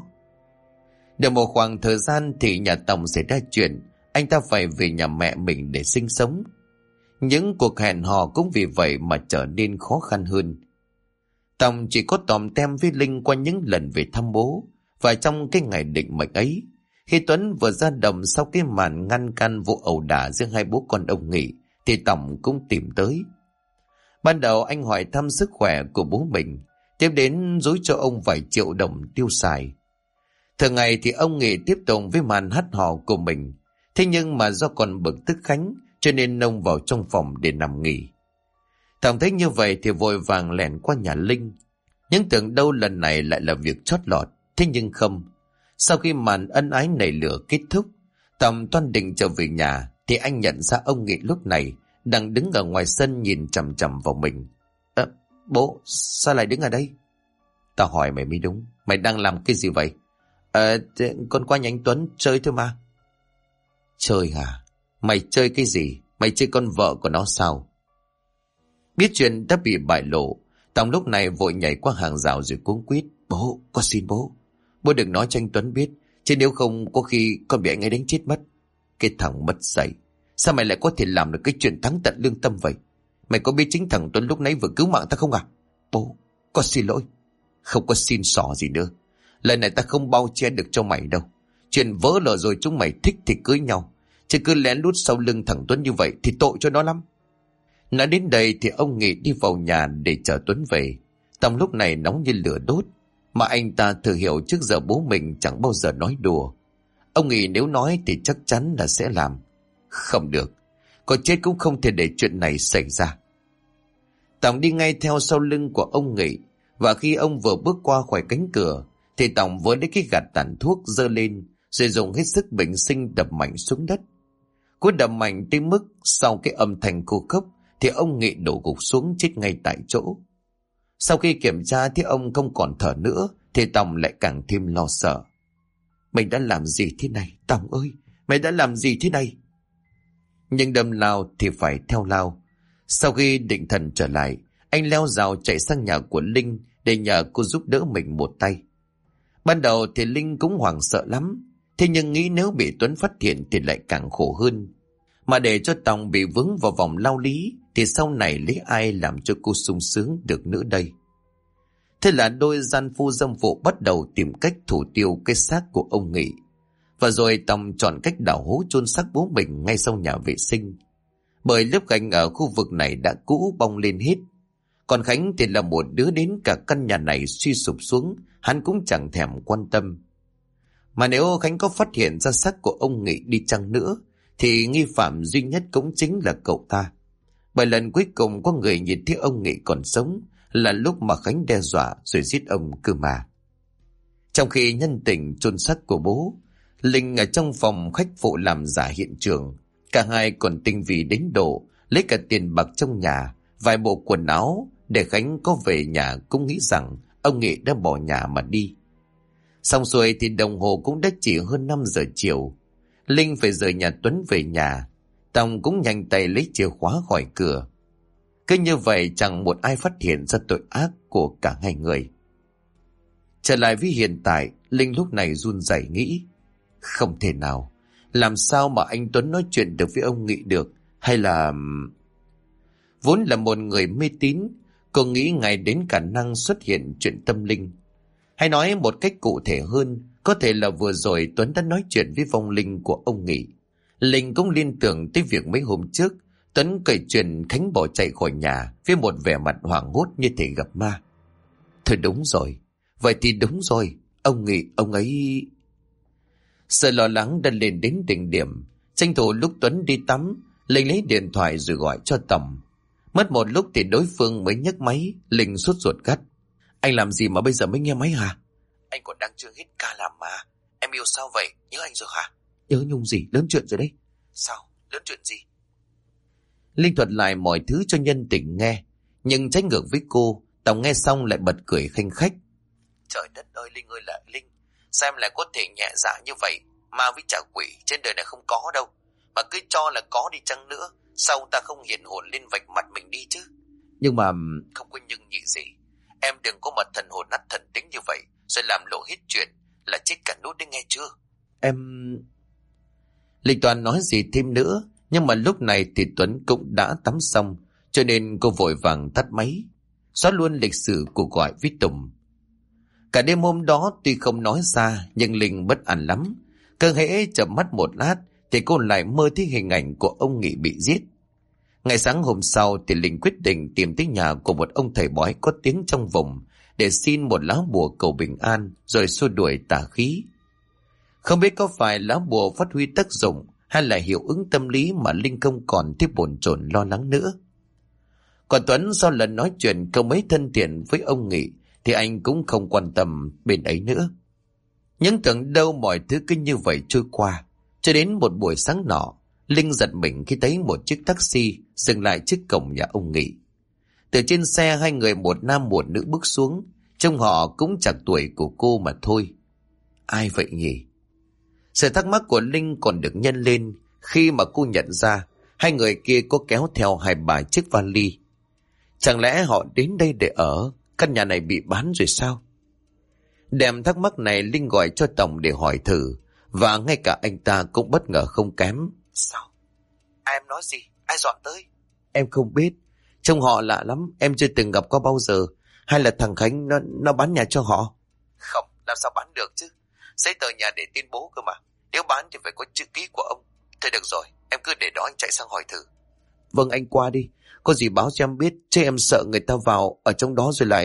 Được một khoảng thời gian thì nhà Tòng xảy ra chuyện, anh ta phải về nhà mẹ mình để sinh sống. Những cuộc hẹn hò cũng vì vậy mà trở nên khó khăn hơn. Tòng chỉ có tòm tem với Linh qua những lần về thăm bố. Và trong cái ngày định mệnh ấy, khi Tuấn vừa ra đồng sau cái màn ngăn can vụ ẩu đả giữa hai bố con ông Nghị, thì Tòng cũng tìm tới. Ban đầu anh hỏi thăm sức khỏe của bố mình, tiếp đến dối cho ông vài triệu đồng tiêu xài. Thường ngày thì ông Nghị tiếp tục với màn hát hò của mình. Thế nhưng mà do còn bực tức Khánh, cho nên ông vào trong phòng để nằm nghỉ. Tòng thấy như vậy thì vội vàng lẻn qua nhà Linh. Nhưng tưởng đâu lần này lại là việc chót lọt. Thế nhưng không. Sau khi màn ân ái nảy lửa kết thúc, Tòng toan định trở về nhà thì anh nhận ra ông Nghị lúc này đang đứng ở ngoài sân nhìn chằm chằm vào mình. Bố, sao lại đứng ở đây? Tao hỏi mày mới đúng. Mày đang làm cái gì vậy? Con qua nhà anh Tuấn chơi thôi mà. Chơi hả? Mày chơi cái gì? Mày chơi con vợ của nó sao? Biết chuyện đã bị bại lộ, Tòng lúc này vội nhảy qua hàng rào rồi cuống quýt. Bố, con xin bố. Bố đừng nói cho anh Tuấn biết, chứ nếu không có khi con bị anh ấy đánh chết mất. Cái thằng mất dạy. Sao mày lại có thể làm được cái chuyện thắng tận lương tâm vậy? Mày có biết chính thằng Tuấn lúc nãy vừa cứu mạng ta không à? Bố, con xin lỗi. Không có xin xỏ gì nữa. Lần này ta không bao che được cho mày đâu. Chuyện vỡ lở rồi, chúng mày thích thì cưới nhau, chứ cứ lén lút sau lưng thằng Tuấn như vậy thì tội cho nó lắm. Nói đến đây thì ông Nghị đi vào nhà để chờ Tuấn về. Tòng lúc này nóng như lửa đốt, mà anh ta thừa hiểu trước giờ bố mình chẳng bao giờ nói đùa. Ông nghĩ nếu nói thì chắc chắn là sẽ làm. Không được, có chết cũng không thể để chuyện này xảy ra. Tòng đi ngay theo sau lưng của ông Nghị, và khi ông vừa bước qua khỏi cánh cửa thì Tòng với lấy cái gạt tàn thuốc giơ lên, rồi dùng hết sức bình sinh đập mạnh xuống đất. Cú đập mạnh tới mức sau cái âm thanh khô khốc thì ông Nghị đổ gục xuống chết ngay tại chỗ. Sau khi kiểm tra thì ông không còn thở nữa thì Tòng lại càng thêm lo sợ. Mình đã làm gì thế này? Tòng ơi, mày đã làm gì thế này? Nhưng đâm lao thì phải theo lao. Sau khi định thần trở lại, anh leo rào chạy sang nhà của Linh để nhờ cô giúp đỡ mình một tay. Ban đầu thì Linh cũng hoảng sợ lắm, thế nhưng nghĩ nếu bị Tuấn phát hiện thì lại càng khổ hơn. Mà để cho Tòng bị vướng vào vòng lao lý thì sau này lấy ai làm cho cô sung sướng được nữa đây? Thế là đôi gian phu dâm phụ bắt đầu tìm cách thủ tiêu cái xác của ông Nghị. Và rồi Tòng chọn cách đào hố chôn xác bố mình ngay sau nhà vệ sinh. Bởi lớp gạch ở khu vực này đã cũ bong lên hết. Còn Khánh thì là một đứa đến cả căn nhà này suy sụp xuống, hắn cũng chẳng thèm quan tâm. Mà nếu Khánh có phát hiện ra xác của ông Nghị đi chăng nữa, thì nghi phạm duy nhất cũng chính là cậu ta. Bởi lần cuối cùng có người nhìn thấy ông Nghị còn sống là lúc mà Khánh đe dọa rồi giết ông cơ mà. Trong khi nhân tình chôn xác của bố, Linh ở trong phòng khách phụ làm giả hiện trường. Cả hai còn tinh vi đến độ lấy cả tiền bạc trong nhà, vài bộ quần áo để Khánh có về nhà cũng nghĩ rằng ông Nghị đã bỏ nhà mà đi. Xong xuôi thì đồng hồ cũng đã chỉ hơn 5 giờ chiều. Linh phải rời nhà Tuấn về nhà. Tòng cũng nhanh tay lấy chìa khóa khỏi cửa. Cứ như vậy chẳng một ai phát hiện ra tội ác của cả hai người. Trở lại với hiện tại, Linh lúc này run rẩy nghĩ. Không thể nào. Làm sao mà anh Tuấn nói chuyện được với ông Nghị được? Hay là... Vốn là một người mê tín, cô nghĩ ngay đến khả năng xuất hiện chuyện tâm linh. Hay nói một cách cụ thể hơn, có thể là vừa rồi Tuấn đã nói chuyện với vong linh của ông Nghị. Linh cũng liên tưởng tới việc mấy hôm trước Tuấn kể chuyện Khánh bỏ chạy khỏi nhà với một vẻ mặt hoảng hốt như thể gặp ma. Thôi đúng rồi, vậy thì đúng rồi, ông Nghị ông ấy... Sự lo lắng đã lên đến đỉnh điểm. Tranh thủ lúc Tuấn đi tắm, Linh lấy điện thoại rồi gọi cho Tòng. Mất một lúc thì đối phương mới nhấc máy. Linh sốt ruột gắt. Anh làm gì mà bây giờ mới nghe máy hả? Anh còn đang chưa hết ca làm mà. Em yêu sao vậy? Nhớ anh rồi hả? Nhớ nhung gì? Lớn chuyện rồi đấy. Sao? Lớn chuyện gì? Linh thuật lại mọi thứ cho nhân tình nghe. Nhưng trái ngược với cô, Tòng nghe xong lại bật cười khanh khách. Trời đất ơi Linh ơi là Linh, sao em lại có thể nhẹ dạ như vậy? Ma với trả quỷ trên đời này không có đâu. Mà cứ cho là có đi chăng nữa, sao ta không hiện hồn lên vạch mặt mình đi chứ? Nhưng mà... Không có nhưng nhị gì. Em đừng có mà thần hồn nát thần tính như vậy, rồi làm lộ hết chuyện, là chết cả nút đấy nghe chưa? Em... Linh Toàn nói gì thêm nữa, nhưng mà lúc này thì Tuấn cũng đã tắm xong, cho nên cô vội vàng tắt máy, xóa luôn lịch sử cuộc gọi với Tùng. Cả đêm hôm đó tuy không nói ra, nhưng Linh bất an lắm. Cứ hễ chợp mắt một lát thì cô lại mơ thấy hình ảnh của ông Nghị bị giết. Ngày sáng hôm sau thì Linh quyết định tìm tới nhà của một ông thầy bói có tiếng trong vùng để xin một lá bùa cầu bình an rồi xua đuổi tà khí. Không biết có phải lá bùa phát huy tác dụng hay là hiệu ứng tâm lý mà Linh không còn tiếp bồn chồn lo lắng nữa. Còn Tuấn sau lần nói chuyện câu mấy thân thiện với ông Nghị thì anh cũng không quan tâm bên ấy nữa. Nhưng tưởng đâu mọi thứ cứ như vậy trôi qua, cho đến một buổi sáng nọ, Linh giật mình khi thấy một chiếc taxi dừng lại trước cổng nhà ông Nghị. Từ trên xe hai người một nam một nữ bước xuống, trông họ cũng chẳng tuổi của cô mà thôi. Ai vậy nhỉ? Sự thắc mắc của Linh còn được nhân lên khi mà cô nhận ra hai người kia có kéo theo 2-3 chiếc vali. Chẳng lẽ họ đến đây để ở? Căn nhà này bị bán rồi sao? Đem thắc mắc này Linh gọi cho Tòng để hỏi thử, và ngay cả anh ta cũng bất ngờ không kém. Sao? Em nói gì? Ai dọn tới? Em không biết. Trông họ lạ lắm, em chưa từng gặp qua bao giờ. Hay là thằng Khánh nó bán nhà cho họ? Không, làm sao bán được chứ? Giấy tờ nhà để tên bố cơ mà. Nếu bán thì phải có chữ ký của ông. Thôi được rồi, em cứ để đó anh chạy sang hỏi thử. Vâng anh qua đi. Có gì báo cho em biết, chứ em sợ người ta vào ở trong đó rồi lại...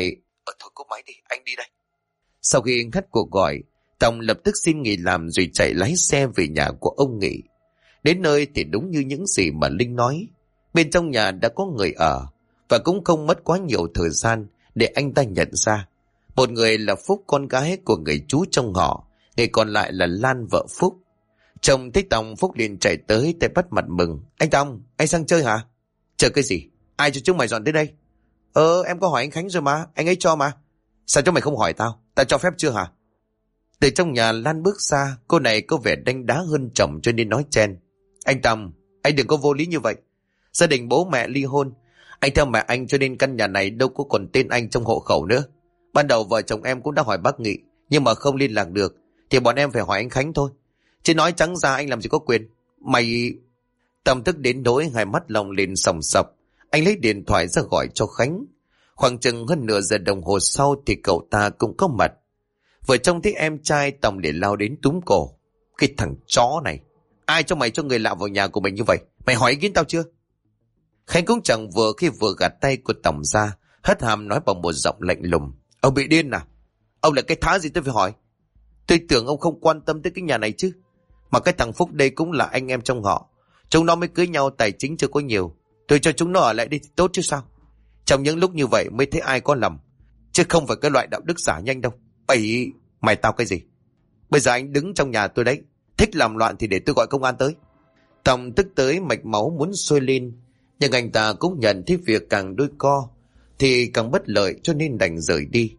Thôi cúp máy đi, anh đi đây. Sau khi ngắt cuộc gọi, Tòng lập tức xin nghỉ làm rồi chạy lái xe về nhà của ông Nghị. Đến nơi thì đúng như những gì mà Linh nói. Bên trong nhà đã có người ở, và cũng không mất quá nhiều thời gian để anh ta nhận ra. Một người là Phúc, con gái của người chú trong họ, người còn lại là Lan, vợ Phúc. Chồng thấy Tòng, Phúc liền chạy tới, tay bắt mặt mừng. Anh Tòng, anh sang chơi hả? Chờ cái gì? Ai cho chúng mày dọn tới đây? Em có hỏi anh Khánh rồi mà, anh ấy cho mà. Sao chúng mày không hỏi tao? Tao cho phép chưa hả? Từ trong nhà Lan bước ra, cô này có vẻ đanh đá hơn chồng cho nên nói chen. Anh Tòng, anh đừng có vô lý như vậy. Gia đình bố mẹ ly hôn, anh theo mẹ anh cho nên căn nhà này đâu có còn tên anh trong hộ khẩu nữa. Ban đầu vợ chồng em cũng đã hỏi bác Nghị, nhưng mà không liên lạc được, thì bọn em phải hỏi anh Khánh thôi. Chứ nói trắng ra anh làm gì có quyền. Mày... Tòng tức đến nỗi hai mắt lòng lên sòng sọc. Anh lấy điện thoại ra gọi cho Khánh. Khoảng chừng hơn nửa giờ đồng hồ sau thì cậu ta cũng có mặt. Vừa trông thấy em trai, Tòng để lao đến túm cổ. Cái thằng chó này, ai cho mày cho người lạ vào nhà của mình như vậy? Mày hỏi ý kiến tao chưa? Khánh cũng chẳng vừa khi vừa gạt tay của Tòng ra, hất hàm nói bằng một giọng lạnh lùng. Ông bị điên à? Ông là cái thá gì tôi phải hỏi? Tôi tưởng ông không quan tâm tới cái nhà này chứ. Mà cái thằng Phúc đây cũng là anh em trong họ. Chúng nó mới cưới nhau, tài chính chưa có nhiều. Tôi cho chúng nó ở lại đây thì tốt chứ sao. Trong những lúc như vậy mới thấy ai có lầm, chứ không phải cái loại đạo đức giả nhanh đâu. Mày tao cái gì? Bây giờ anh đứng trong nhà tôi đấy, thích làm loạn thì để tôi gọi công an tới. Tòng tức tới mạch máu muốn sôi lên, nhưng anh ta cũng nhận thấy việc càng đôi co thì càng bất lợi cho nên đành rời đi.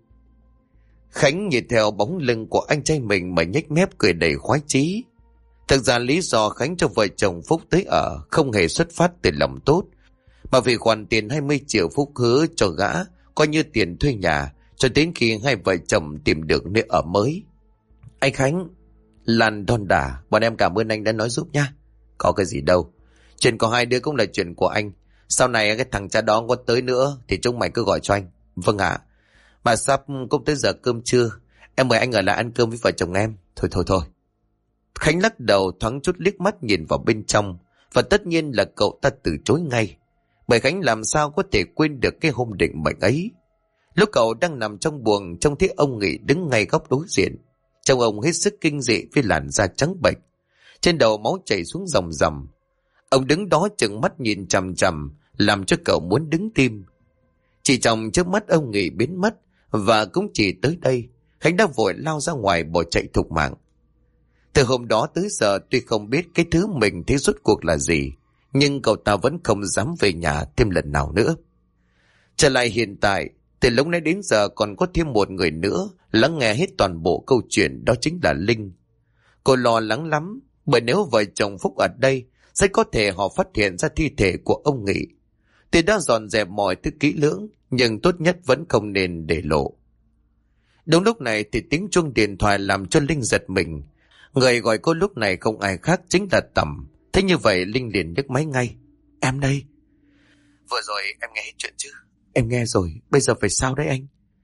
Khánh nhìn theo bóng lưng của anh trai mình mà nhếch mép cười đầy khoái chí. Thực ra lý do Khánh cho vợ chồng Phúc tới ở không hề xuất phát từ lòng tốt, mà vì khoản tiền 20 triệu Phúc hứa cho gã coi như tiền thuê nhà cho đến khi hai vợ chồng tìm được nơi ở mới. Anh Khánh, Lan đon đả, bọn em cảm ơn anh đã nói giúp nha. Có cái gì đâu, chuyện của hai đứa cũng là chuyện của anh. Sau này cái thằng cha đó có tới nữa thì chúng mày cứ gọi cho anh. Vâng ạ. Mà sắp cũng tới giờ cơm trưa, em mời anh ở lại ăn cơm với vợ chồng em. Thôi. Khánh lắc đầu, thoáng chút liếc mắt nhìn vào bên trong, và tất nhiên là cậu ta từ chối ngay. Bởi Khánh làm sao có thể quên được cái hôm định mệnh ấy. Lúc cậu đang nằm trong buồng, trông thấy ông Nghị đứng ngay góc đối diện. Trông ông hết sức kinh dị với làn da trắng bệch, trên đầu máu chảy xuống ròng ròng. Ông đứng đó trừng mắt nhìn chằm chằm, làm cho cậu muốn đứng tim. Chỉ trong chớp mắt ông Nghị biến mất, và cũng chỉ tới đây Khánh đã vội lao ra ngoài bỏ chạy thục mạng. Từ hôm đó tới giờ, tuy không biết cái thứ mình thấy rốt cuộc là gì, nhưng cậu ta vẫn không dám về nhà thêm lần nào nữa. Trở lại hiện tại, từ lúc nãy đến giờ còn có thêm một người nữa lắng nghe hết toàn bộ câu chuyện, đó chính là Linh. Cô lo lắng lắm, bởi nếu vợ chồng Phúc ở đây sẽ có thể họ phát hiện ra thi thể của ông Nghị. Thì đã dọn dẹp mọi thứ kỹ lưỡng, nhưng tốt nhất vẫn không nên để lộ. Đúng lúc này thì tiếng chuông điện thoại làm cho Linh giật mình. Người gọi cô lúc này không ai khác chính là Tầm. Thế như vậy Linh liền nhấc máy ngay. Em đây. Vừa rồi em nghe hết chuyện chứ? Em nghe rồi, bây giờ phải sao đấy anh?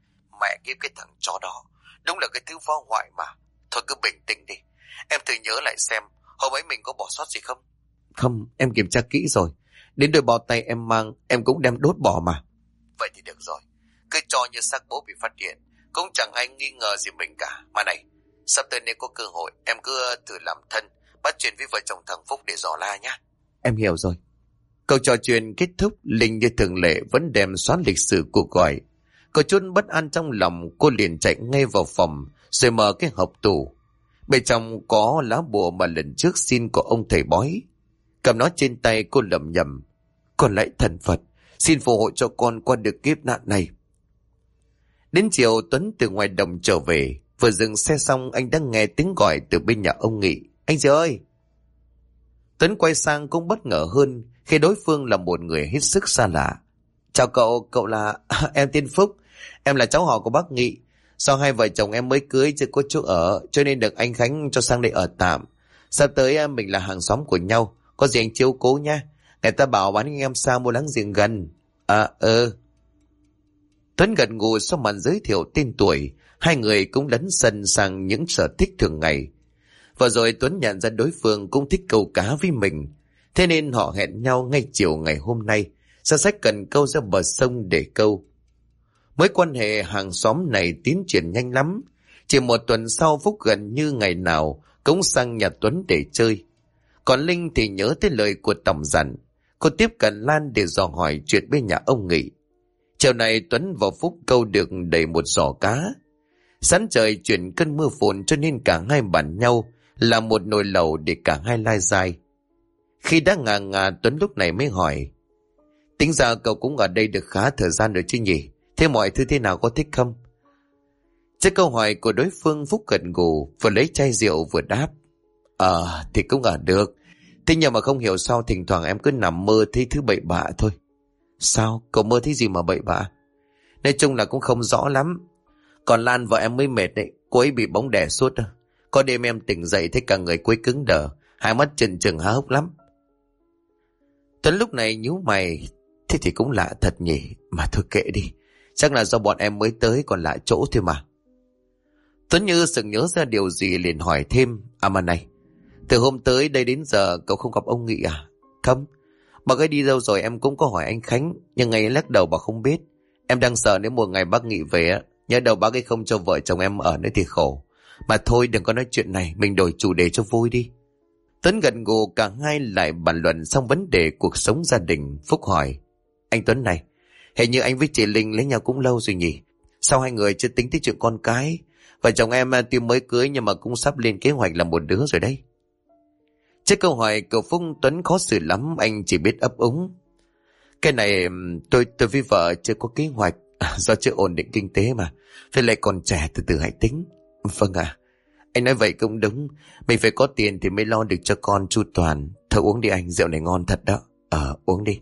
Mẹ kiếp, cái thằng chó đó đúng là cái thứ phá hoại mà. Thôi cứ bình tĩnh đi. Em thử nhớ lại xem hôm ấy mình có bỏ sót gì không? Không, em kiểm tra kỹ rồi. Đến đôi bao tay em mang em cũng đem đốt bỏ mà. Vậy thì được rồi. Cứ cho như xác bố bị phát hiện, cũng chẳng ai nghi ngờ gì mình cả. Mà này, sắp tới nếu có cơ hội em cứ thử làm thân, bắt chuyện với vợ chồng thằng Phúc để dò la nhá. Em hiểu rồi. Câu trò chuyện kết thúc, Linh như thường lệ vẫn đem xóa lịch sử cuộc gọi. Có chút bất an trong lòng, cô liền chạy ngay vào phòng rồi mở cái hộp tủ. Bên trong có lá bùa mà lần trước xin của ông thầy bói. Cầm nó trên tay, cô lẩm nhẩm: Con lạy thần Phật, xin phù hộ cho con qua được kiếp nạn này. Đến chiều, Tuấn từ ngoài đồng trở về. Vừa dừng xe xong, anh đã nghe tiếng gọi từ bên nhà ông Nghị. Anh Diệu ơi! Tuấn quay sang cũng bất ngờ hơn khi đối phương là một người hết sức xa lạ. Chào cậu, cậu là... Em tên Phúc, em là cháu họ của bác Nghị. Sau hai vợ chồng em mới cưới chưa có chỗ ở, cho nên được anh Khánh cho sang đây ở tạm. Sắp tới mình là hàng xóm của nhau, có gì anh chiếu cố nha. Người ta bảo bán anh em xa mua láng giềng gần. Tuấn gật gù sau màn giới thiệu tên tuổi. Hai người cũng lấn sân sang những sở thích thường ngày. Và rồi Tuấn nhận ra đối phương cũng thích câu cá với mình. Thế nên họ hẹn nhau ngay chiều ngày hôm nay, ra sách cần câu ra bờ sông để câu. Mối quan hệ hàng xóm này tiến triển nhanh lắm. Chỉ một tuần sau, Phúc gần như ngày nào cũng sang nhà Tuấn để chơi. Còn Linh thì nhớ tới lời của Tổng dặn. Cô tiếp cận Lan để dò hỏi chuyện bên nhà ông Nghị. Chiều này Tuấn và Phúc câu được đầy một giỏ cá. Sẵn trời chuyển cơn mưa phùn cho nên cả hai bàn nhau làm một nồi lẩu để cả hai lai dai. Khi đã ngà ngà, Tuấn lúc này mới hỏi: tính ra cậu cũng ở đây được khá thời gian rồi chứ nhỉ? Thế mọi thứ thế nào, có thích không? Trước câu hỏi của đối phương, Phúc gật gù, vừa lấy chai rượu vừa đáp: thì cũng ở được. Thế nhưng mà không hiểu sao thỉnh thoảng em cứ nằm mơ thấy thứ bậy bạ thôi. Sao? Cậu mơ thấy gì mà bậy bạ? Nói chung là cũng không rõ lắm. Còn Lan vợ em mới mệt đấy, cô ấy bị bóng đè suốt. Có đêm em tỉnh dậy thấy cả người cô ấy cứng đờ, hai mắt trừng trừng há hốc lắm. Tuấn lúc này nhíu mày: thế thì cũng lạ thật nhỉ, mà thôi kệ đi. Chắc là do bọn em mới tới còn lạ chỗ thôi mà. Tuấn như sực nhớ ra điều gì liền hỏi thêm: mà này, từ hôm tới đây đến giờ cậu không gặp ông Nghị à? Không. Bác ấy đi đâu rồi em cũng có hỏi anh Khánh, nhưng ngày ấy lắc đầu bảo không biết. Em đang sợ nếu một ngày bác Nghị về, nhớ đầu bác ấy không cho vợ chồng em ở nữa thì khổ. Mà thôi đừng có nói chuyện này, mình đổi chủ đề cho vui đi. Tuấn gật gù, cả hai lại bàn luận xong vấn đề cuộc sống gia đình. Phúc hỏi: anh Tuấn này, hình như anh với chị Linh lấy nhau cũng lâu rồi nhỉ? Sao hai người chưa tính tới chuyện con cái? Vợ chồng em tuy mới cưới nhưng mà cũng sắp lên kế hoạch là một đứa rồi đấy. Trước câu hỏi của Phúc, Tuấn khó xử lắm, anh chỉ biết ấp úng: cái này tôi với vợ chưa có kế hoạch, do chưa ổn định kinh tế mà. Với lại còn trẻ, từ từ hãy tính. Vâng ạ. Anh nói vậy cũng đúng, mình phải có tiền thì mới lo được cho con chu toàn. Thôi uống đi anh, rượu này ngon thật đó. Uống đi.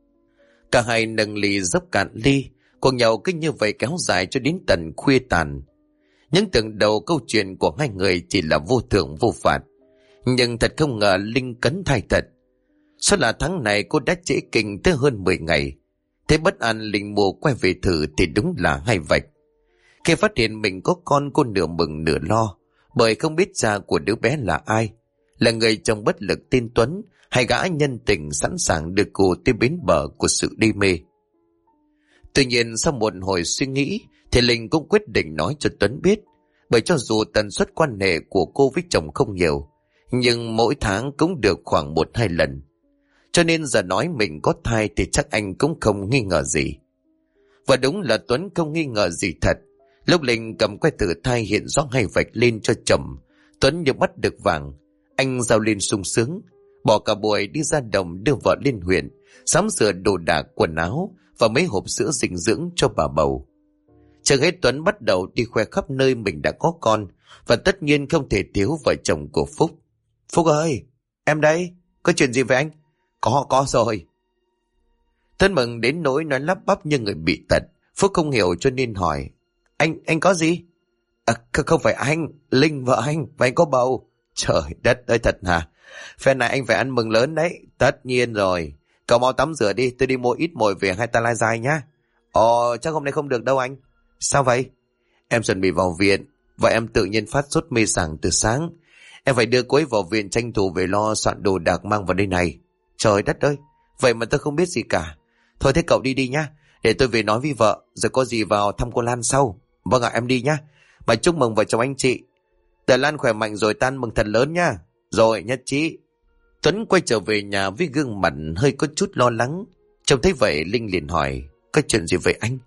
Cả hai nâng ly dốc cạn ly, cuộc nhậu cứ như vậy kéo dài cho đến tận khuya tàn. Những tưởng đầu câu chuyện của hai người chỉ là vô thưởng vô phạt, nhưng thật không ngờ Linh cấn thay thật. Suốt là tháng này cô đã trễ kinh tới hơn 10 ngày. Thế bất an Linh mua quay về thử thì đúng là hay vạch. Khi phát hiện mình có con, cô nửa mừng nửa lo, bởi không biết cha của đứa bé là ai, là người chồng bất lực tên Tuấn hay gã nhân tình sẵn sàng đưa cô tới bến bờ của sự đê mê. Tuy nhiên sau một hồi suy nghĩ thì Linh cũng quyết định nói cho Tuấn biết, bởi cho dù tần suất quan hệ của cô với chồng không nhiều, nhưng mỗi tháng cũng được khoảng 1-2 lần. Cho nên giờ nói mình có thai thì chắc anh cũng không nghi ngờ gì. Và đúng là Tuấn không nghi ngờ gì thật. Lúc Linh cầm que thử thai hiện rõ hay vạch lên cho chồng, Tuấn như bắt được vàng. Anh rao lên sung sướng, bỏ cả buổi đi ra đồng đưa vợ lên huyện, sắm sửa đồ đạc quần áo và mấy hộp sữa dinh dưỡng cho bà bầu. Chưa hết, Tuấn bắt đầu đi khoe khắp nơi mình đã có con, và tất nhiên không thể thiếu vợ chồng của Phúc. Phúc ơi, em đây, có chuyện gì với anh? Có rồi. Tuấn mừng đến nỗi nói lắp bắp như người bị tật. Phúc không hiểu cho nên hỏi: Anh có gì? Không phải anh, Linh vợ anh, và anh có bầu. Trời đất ơi, thật hả? Phen này anh phải ăn mừng lớn đấy. Tất nhiên rồi. Cậu mau tắm rửa đi, tôi đi mua ít mồi về hai ta lai dai nhá. Chắc hôm nay không được đâu anh. Sao vậy? Em chuẩn bị vào viện, và em tự nhiên phát sốt mê sảng từ sáng. Em phải đưa cô ấy vào viện tranh thủ về lo soạn đồ đạc mang vào đây này. Trời đất ơi, vậy mà tôi không biết gì cả. Thôi thế cậu đi đi nhá, để tôi về nói với vợ, rồi có gì vào thăm cô Lan sau. Vâng ạ, em đi nhá. Mà chúc mừng vợ chồng anh chị. Đợi Lan khỏe mạnh rồi tan mừng thật lớn nhá. Rồi, nhất trí. Tuấn quay trở về nhà với gương mặt hơi có chút lo lắng. Trông thấy vậy, Linh liền hỏi: có chuyện gì vậy anh?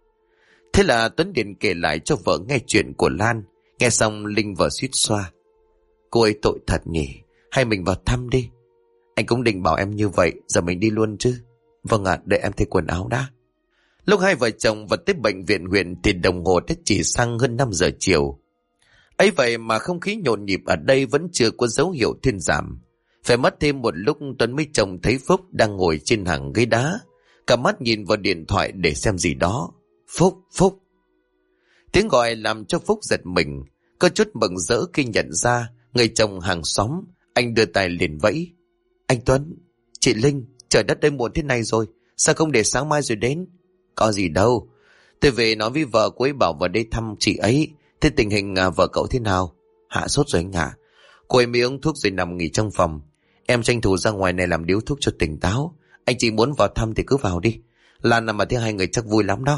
Thế là Tuấn liền kể lại cho vợ nghe chuyện của Lan. Nghe xong, Linh vợ suýt xoa: cô ấy tội thật nhỉ, hay mình vào thăm đi. Anh cũng định bảo em như vậy, giờ mình đi luôn chứ. Vâng ạ, đợi em thay quần áo đã. Lúc hai vợ chồng vào tới bệnh viện huyện thì đồng hồ đã chỉ sang hơn 5 giờ chiều. Ấy vậy mà không khí nhộn nhịp ở đây vẫn chưa có dấu hiệu thuyên giảm. Phải mất thêm một lúc, Tuấn mới trông thấy Phúc đang ngồi trên hàng ghế đá, cả mắt nhìn vào điện thoại để xem gì đó. Phúc. Tiếng gọi làm cho Phúc giật mình, có chút mừng rỡ khi nhận ra người chồng hàng xóm. Anh đưa tay liền vẫy: anh Tuấn, chị Linh, trời đất ơi, muộn thế này rồi, sao không để sáng mai rồi đến? Có gì đâu, tôi về nói với vợ cô ấy bảo vào đây thăm chị ấy. Thế tình hình vợ cậu thế nào? Hạ sốt rồi anh ạ. Cô ấy mới uống thuốc rồi nằm nghỉ trong phòng. Em tranh thủ ra ngoài này làm điếu thuốc cho tỉnh táo. Anh chị muốn vào thăm thì cứ vào đi. Lan mà thấy hai người chắc vui lắm đó.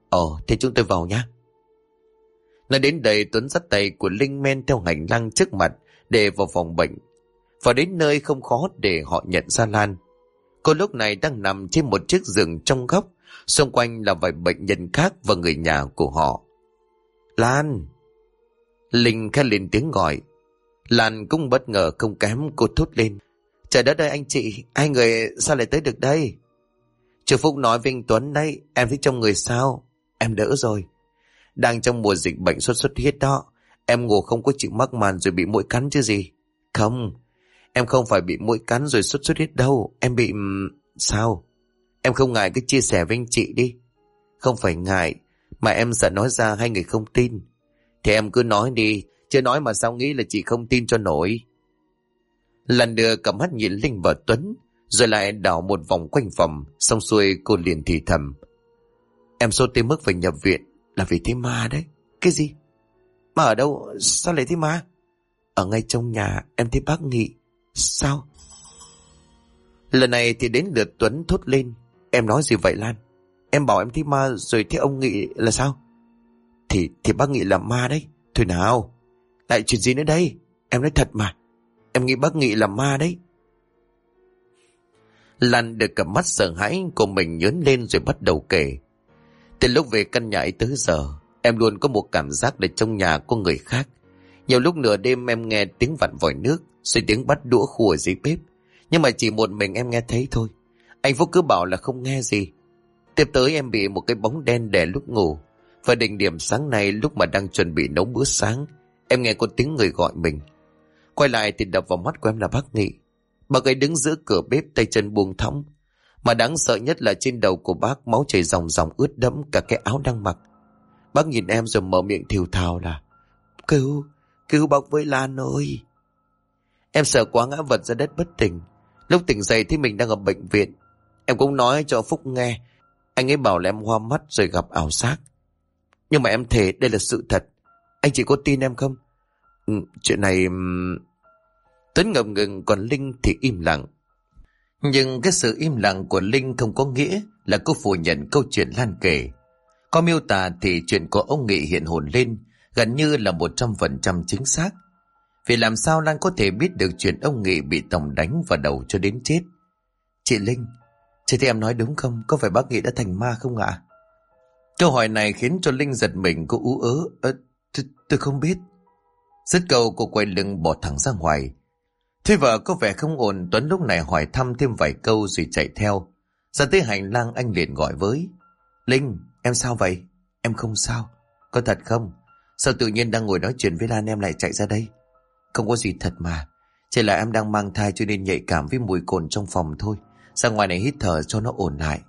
Thế chúng tôi vào nhé. Nói đến đây Tuấn dắt tay của Linh men theo hành lang trước mặt để vào phòng bệnh. Vào đến nơi không khó để họ nhận ra Lan. Cô lúc này đang nằm trên một chiếc giường trong góc, xung quanh là vài bệnh nhân khác và người nhà của họ. Lan! Linh khẽ lên tiếng gọi. Lan cũng bất ngờ không kém, cô thốt lên. Trời đất ơi anh chị, hai người sao lại tới được đây? Chú Phúc nói với anh Tuấn đấy, em thấy trong người sao? Em đỡ rồi. Đang trong mùa dịch bệnh sốt xuất huyết đó. Em ngủ không có chịu mắc màn rồi bị muỗi cắn chứ gì. Không, em không phải bị muỗi cắn rồi sốt xuất huyết đâu. Em bị... Sao? Em không ngại cứ chia sẻ với anh chị đi. Không phải ngại, mà em sợ nói ra hai người không tin. Thì em cứ nói đi, chứ nói mà sao nghĩ là chị không tin cho nổi. Lần đưa cầm mắt nhìn Linh và Tuấn, rồi lại đảo một vòng quanh phòng, xong xuôi cô liền thì thầm. Em sốt tới mức phải nhập viện là vì thấy ma đấy. Cái gì? Ma ở đâu? Sao lại thấy ma? Ở ngay trong nhà em thấy bác Nghị. Sao? Lần này thì đến lượt Tuấn thốt lên. Em nói gì vậy Lan? Em bảo em thấy ma rồi thấy ông Nghị là sao? Thì bác Nghị là ma đấy. Thôi nào, lại chuyện gì nữa đây? Em nói thật mà, em nghĩ bác Nghị là ma đấy. Lan được cặp mắt sợ hãi của mình nhớn lên rồi bắt đầu kể. Từ lúc về căn nhà ấy tới giờ, em luôn có một cảm giác để trong nhà có người khác. Nhiều lúc nửa đêm em nghe tiếng vặn vòi nước, rồi tiếng bắt đũa khua ở dưới bếp. Nhưng mà chỉ một mình em nghe thấy thôi. Anh Phúc cứ bảo là không nghe gì. Tiếp tới em bị một cái bóng đen đè lúc ngủ. Và đỉnh điểm sáng nay lúc mà đang chuẩn bị nấu bữa sáng, em nghe có tiếng người gọi mình. Quay lại thì đập vào mắt của em là bác Nghị. Bác ấy đứng giữa cửa bếp, tay chân buông thõng. Mà đáng sợ nhất là trên đầu của bác máu chảy ròng ròng ướt đẫm cả cái áo đang mặc. Bác nhìn em rồi mở miệng thều thào là Cứu bác với Lan ơi. Em sợ quá ngã vật ra đất bất tỉnh. Lúc tỉnh dậy thì mình đang ở bệnh viện. Em cũng nói cho Phúc nghe. Anh ấy bảo là em hoa mắt rồi gặp ảo giác. Nhưng mà em thề đây là sự thật. Anh chỉ có tin em không? Chuyện này... Tuấn ngập ngừng, còn Linh thì im lặng. Nhưng cái sự im lặng của Linh không có nghĩa là cô phủ nhận câu chuyện Lan kể. Có miêu tả thì chuyện của ông Nghị hiện hồn lên gần như là 100% chính xác. Vì làm sao Lan có thể biết được chuyện ông Nghị bị Tổng đánh vào đầu cho đến chết? Chị Linh, chị thấy em nói đúng không? Có phải bác Nghị đã thành ma không ạ? Câu hỏi này khiến cho Linh giật mình, cô ú ớ. Tôi không biết. Dứt câu cô quay lưng bỏ thẳng ra ngoài. Thấy vợ có vẻ không ổn, Tuấn lúc này hỏi thăm thêm vài câu rồi chạy theo. Ra tới hành lang anh liền gọi với. Linh, em sao vậy? Em không sao. Có thật không? Sao tự nhiên đang ngồi nói chuyện với Lan em lại chạy ra đây? Không có gì thật mà. Chỉ là em đang mang thai cho nên nhạy cảm với mùi cồn trong phòng thôi. Ra ngoài này hít thở cho nó ổn lại.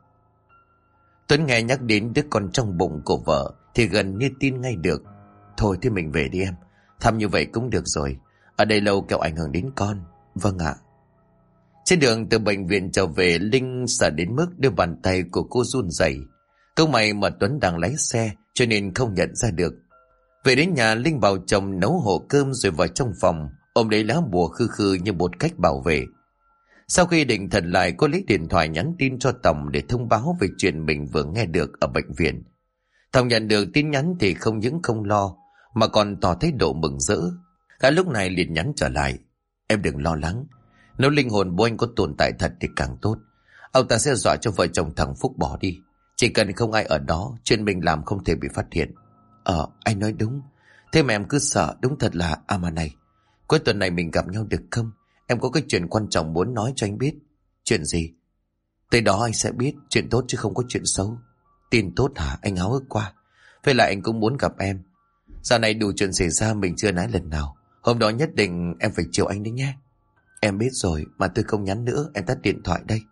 Tuấn nghe nhắc đến đứa con trong bụng của vợ thì gần như tin ngay được. Thôi thì mình về đi em. Thăm như vậy cũng được rồi. Ở đây lâu kẻo ảnh hưởng đến con. Vâng ạ. Trên đường từ bệnh viện trở về, Linh sợ đến mức đưa bàn tay của cô run rẩy. Câu mày mà Tuấn đang lái xe cho nên không nhận ra được. Về đến nhà, Linh bảo chồng nấu hộ cơm rồi vào trong phòng ôm lấy lá bùa khư khư như một cách bảo vệ. Sau khi định thần lại, cô lấy điện thoại nhắn tin cho Tổng để thông báo về chuyện mình vừa nghe được ở bệnh viện. Tổng nhận được tin nhắn thì không những không lo mà còn tỏ thái độ mừng rỡ. Cả lúc này liền nhắn trở lại. Em đừng lo lắng. Nếu linh hồn của anh có tồn tại thật thì càng tốt. Ông ta sẽ dọa cho vợ chồng thằng Phúc bỏ đi. Chỉ cần không ai ở đó, chuyện mình làm không thể bị phát hiện. Anh nói đúng. Thế mà em cứ sợ, đúng thật là... mà này, cuối tuần này mình gặp nhau được không? Em có cái chuyện quan trọng muốn nói cho anh biết. Chuyện gì? Tới đó anh sẽ biết. Chuyện tốt chứ không có chuyện xấu. Tin tốt hả? Anh háo hức quá. Với lại anh cũng muốn gặp em. Dạo này đủ chuyện xảy ra mình chưa nói lần nào. Hôm đó nhất định em phải chiều anh đấy nhé. Em biết rồi, mà tôi không nhắn nữa. Em tắt điện thoại đây.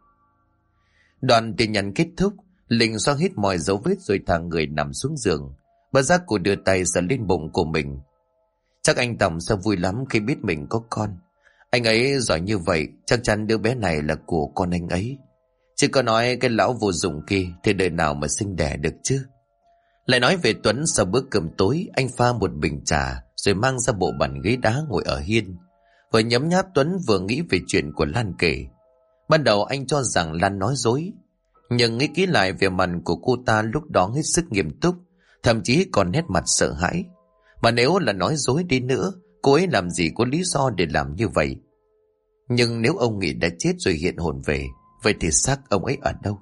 Đoạn tin nhắn kết thúc, Linh xoa hết mọi dấu vết rồi thả người nằm xuống giường. Bất giác cô đưa tay sờ lên bụng của mình. Chắc anh Tổng sẽ vui lắm khi biết mình có con. Anh ấy giỏi như vậy, chắc chắn đứa bé này là của con anh ấy. Chứ có nói cái lão vô dụng kia thì đời nào mà sinh đẻ được chứ. Lại nói về Tuấn, sau bữa cơm tối, anh pha một bình trà rồi mang ra bộ bàn ghế đá ngồi ở hiên. Vừa nhấm nháp, Tuấn vừa nghĩ về chuyện của Lan kể. Ban đầu anh cho rằng Lan nói dối, Nhưng nghĩ kỹ lại về mặt của cô ta lúc đó hết sức nghiêm túc, thậm chí còn nét mặt sợ hãi. Mà nếu là nói dối đi nữa, cô ấy làm gì có lý do để làm như vậy? Nhưng nếu ông Nghị đã chết rồi hiện hồn về, vậy thì xác ông ấy ở đâu?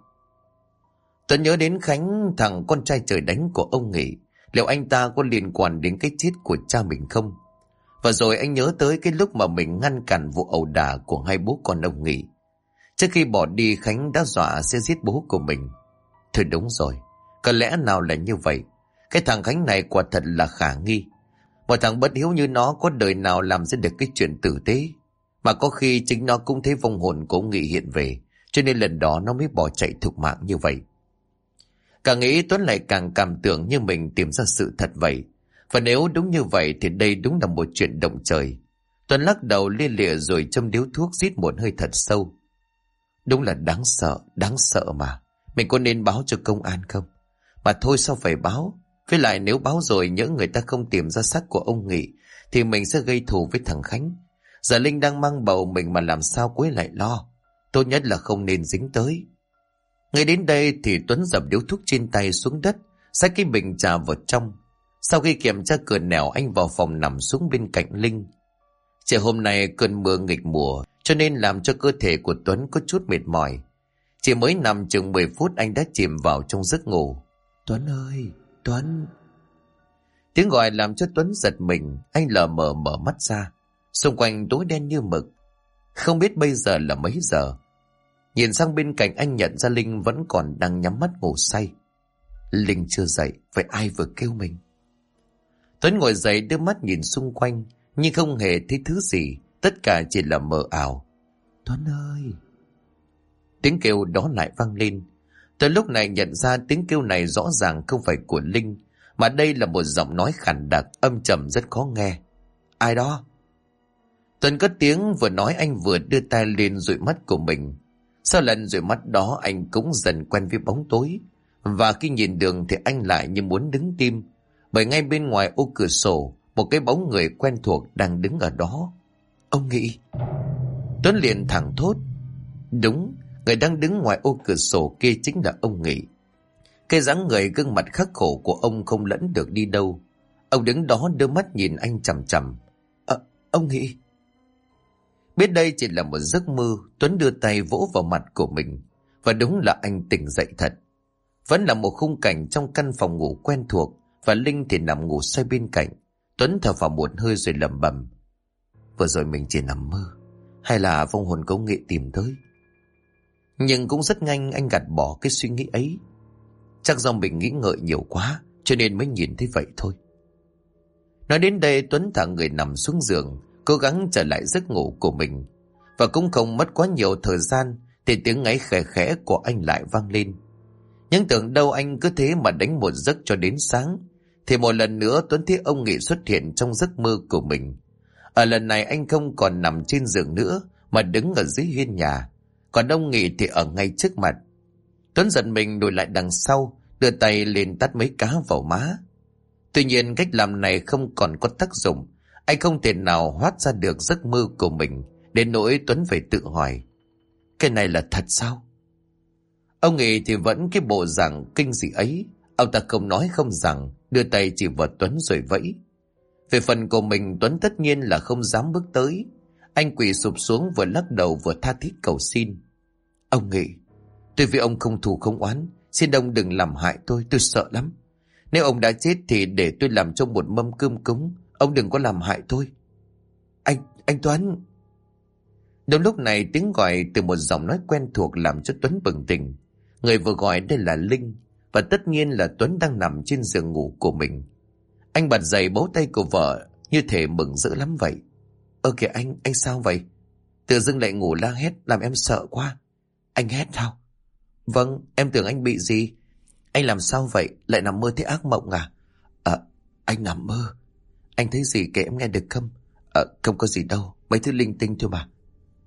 Tuấn nhớ đến Khánh, thằng con trai trời đánh của ông Nghị. Liệu anh ta có liên quan đến cái chết của cha mình không? Và rồi anh nhớ tới cái lúc mà mình ngăn cản vụ ẩu đả của hai bố con ông Nghị. Trước khi bỏ đi, Khánh đã dọa sẽ giết bố của mình. Thôi đúng rồi, có lẽ nào là như vậy. Cái thằng Khánh này quả thật là khả nghi. Một thằng bất hiếu như nó có đời nào làm ra được cái chuyện tử tế. Mà có khi chính nó cũng thấy vong hồn của ông Nghị hiện về, cho nên lần đó nó mới bỏ chạy thục mạng như vậy. Càng nghĩ Tuấn lại càng cảm tưởng như mình tìm ra sự thật vậy. Và nếu đúng như vậy thì đây đúng là một chuyện động trời. Tuấn lắc đầu lia lịa rồi châm điếu thuốc rít một hơi thật sâu. Đúng là đáng sợ mà. Mình có nên báo cho công an không? Mà thôi sao phải báo? Với lại nếu báo rồi nhỡ người ta không tìm ra xác của ông Nghị thì mình sẽ gây thù với thằng Khánh. Giờ Linh đang mang bầu mình mà làm sao cô ấy lại lo. Tốt nhất là không nên dính tới. Ngay đến đây thì Tuấn dập điếu thuốc trên tay xuống đất, xách cái bình trà vào trong. Sau khi kiểm tra cửa nẻo, anh vào phòng nằm xuống bên cạnh Linh. Chiều hôm nay cơn mưa nghịch mùa cho nên làm cho cơ thể của Tuấn có chút mệt mỏi. Chỉ mới nằm chừng 10 phút anh đã chìm vào trong giấc ngủ. Tuấn ơi, Tuấn. Tiếng gọi làm cho Tuấn giật mình, anh lờ mờ mở mắt ra. Xung quanh tối đen như mực. Không biết bây giờ là mấy giờ. Nhìn sang bên cạnh anh nhận ra Linh vẫn còn đang nhắm mắt ngủ say. Linh chưa dậy, vậy ai vừa kêu mình? Tuấn ngồi dậy đưa mắt nhìn xung quanh, nhưng không hề thấy thứ gì, tất cả chỉ là mờ ảo. Tuấn ơi! Tiếng kêu đó lại vang lên. Tuấn lúc này nhận ra tiếng kêu này rõ ràng không phải của Linh, mà đây là một giọng nói khản đặc, âm trầm rất khó nghe. Ai đó? Tuấn cất tiếng vừa nói anh vừa đưa tay lên dụi mắt của mình. Sau lần dụi mắt đó anh cũng dần quen với bóng tối. Và khi nhìn đường thì anh lại như muốn đứng tim. Bởi ngay bên ngoài ô cửa sổ, một cái bóng người quen thuộc đang đứng ở đó. Ông Nghị! Tuấn liền thẳng thốt. Đúng, người đang đứng ngoài ô cửa sổ kia chính là ông Nghị. Cái dáng người gương mặt khắc khổ của ông không lẫn được đi đâu. Ông đứng đó đưa mắt nhìn anh chằm chằm. Ông Nghị! Biết đây chỉ là một giấc mơ, Tuấn đưa tay vỗ vào mặt của mình. Và đúng là anh tỉnh dậy thật. Vẫn là một khung cảnh trong căn phòng ngủ quen thuộc, và Linh thì nằm ngủ say bên cạnh. Tuấn thở vào một hơi rồi lẩm bẩm. Vừa rồi mình chỉ nằm mơ, hay là vong hồn của ông Nghị tìm tới? Nhưng cũng rất nhanh anh gạt bỏ cái suy nghĩ ấy. Chắc do mình nghĩ ngợi nhiều quá, cho nên mới nhìn thấy vậy thôi. Nói đến đây Tuấn thả người nằm xuống giường, cố gắng trở lại giấc ngủ của mình. Và cũng không mất quá nhiều thời gian thì tiếng ngáy khẽ khẽ của anh lại vang lên. Nhưng tưởng đâu anh cứ thế mà đánh một giấc cho đến sáng, thì một lần nữa Tuấn thấy ông Nghị xuất hiện trong giấc mơ của mình. Ở lần này anh không còn nằm trên giường nữa, mà đứng ở dưới hiên nhà. Còn ông Nghị thì ở ngay trước mặt. Tuấn giật mình lùi lại đằng sau, đưa tay lên tát mấy cá vào má. Tuy nhiên cách làm này không còn có tác dụng. Anh không thể nào thoát ra được giấc mơ của mình, đến nỗi Tuấn phải tự hỏi. Cái này là thật sao? Ông Nghị thì vẫn cái bộ dạng kinh dị ấy. Ông ta không nói không rằng, đưa tay chỉ vào Tuấn rồi vẫy. Về phần của mình, Tuấn tất nhiên là không dám bước tới. Anh quỳ sụp xuống vừa lắc đầu vừa tha thiết cầu xin. Ông Nghị, tôi với ông không thù không oán, xin ông đừng làm hại tôi sợ lắm. Nếu ông đã chết thì để tôi làm cho một mâm cơm cúng, ông đừng có làm hại tôi. Anh Tuấn! Đúng lúc này tiếng gọi từ một giọng nói quen thuộc làm cho Tuấn bừng tỉnh. Người vừa gọi đây là Linh, và tất nhiên là Tuấn đang nằm trên giường ngủ của mình. Anh bật dậy bấu tay của vợ như thể mừng rỡ lắm vậy. Kìa anh sao vậy? Tự dưng lại ngủ la hét làm em sợ quá. Anh hét sao? Vâng, em tưởng anh bị gì. Anh làm sao vậy? Lại nằm mơ thấy ác mộng à? Anh nằm mơ. Anh thấy gì kể em nghe được không? Không có gì đâu, mấy thứ linh tinh thôi mà.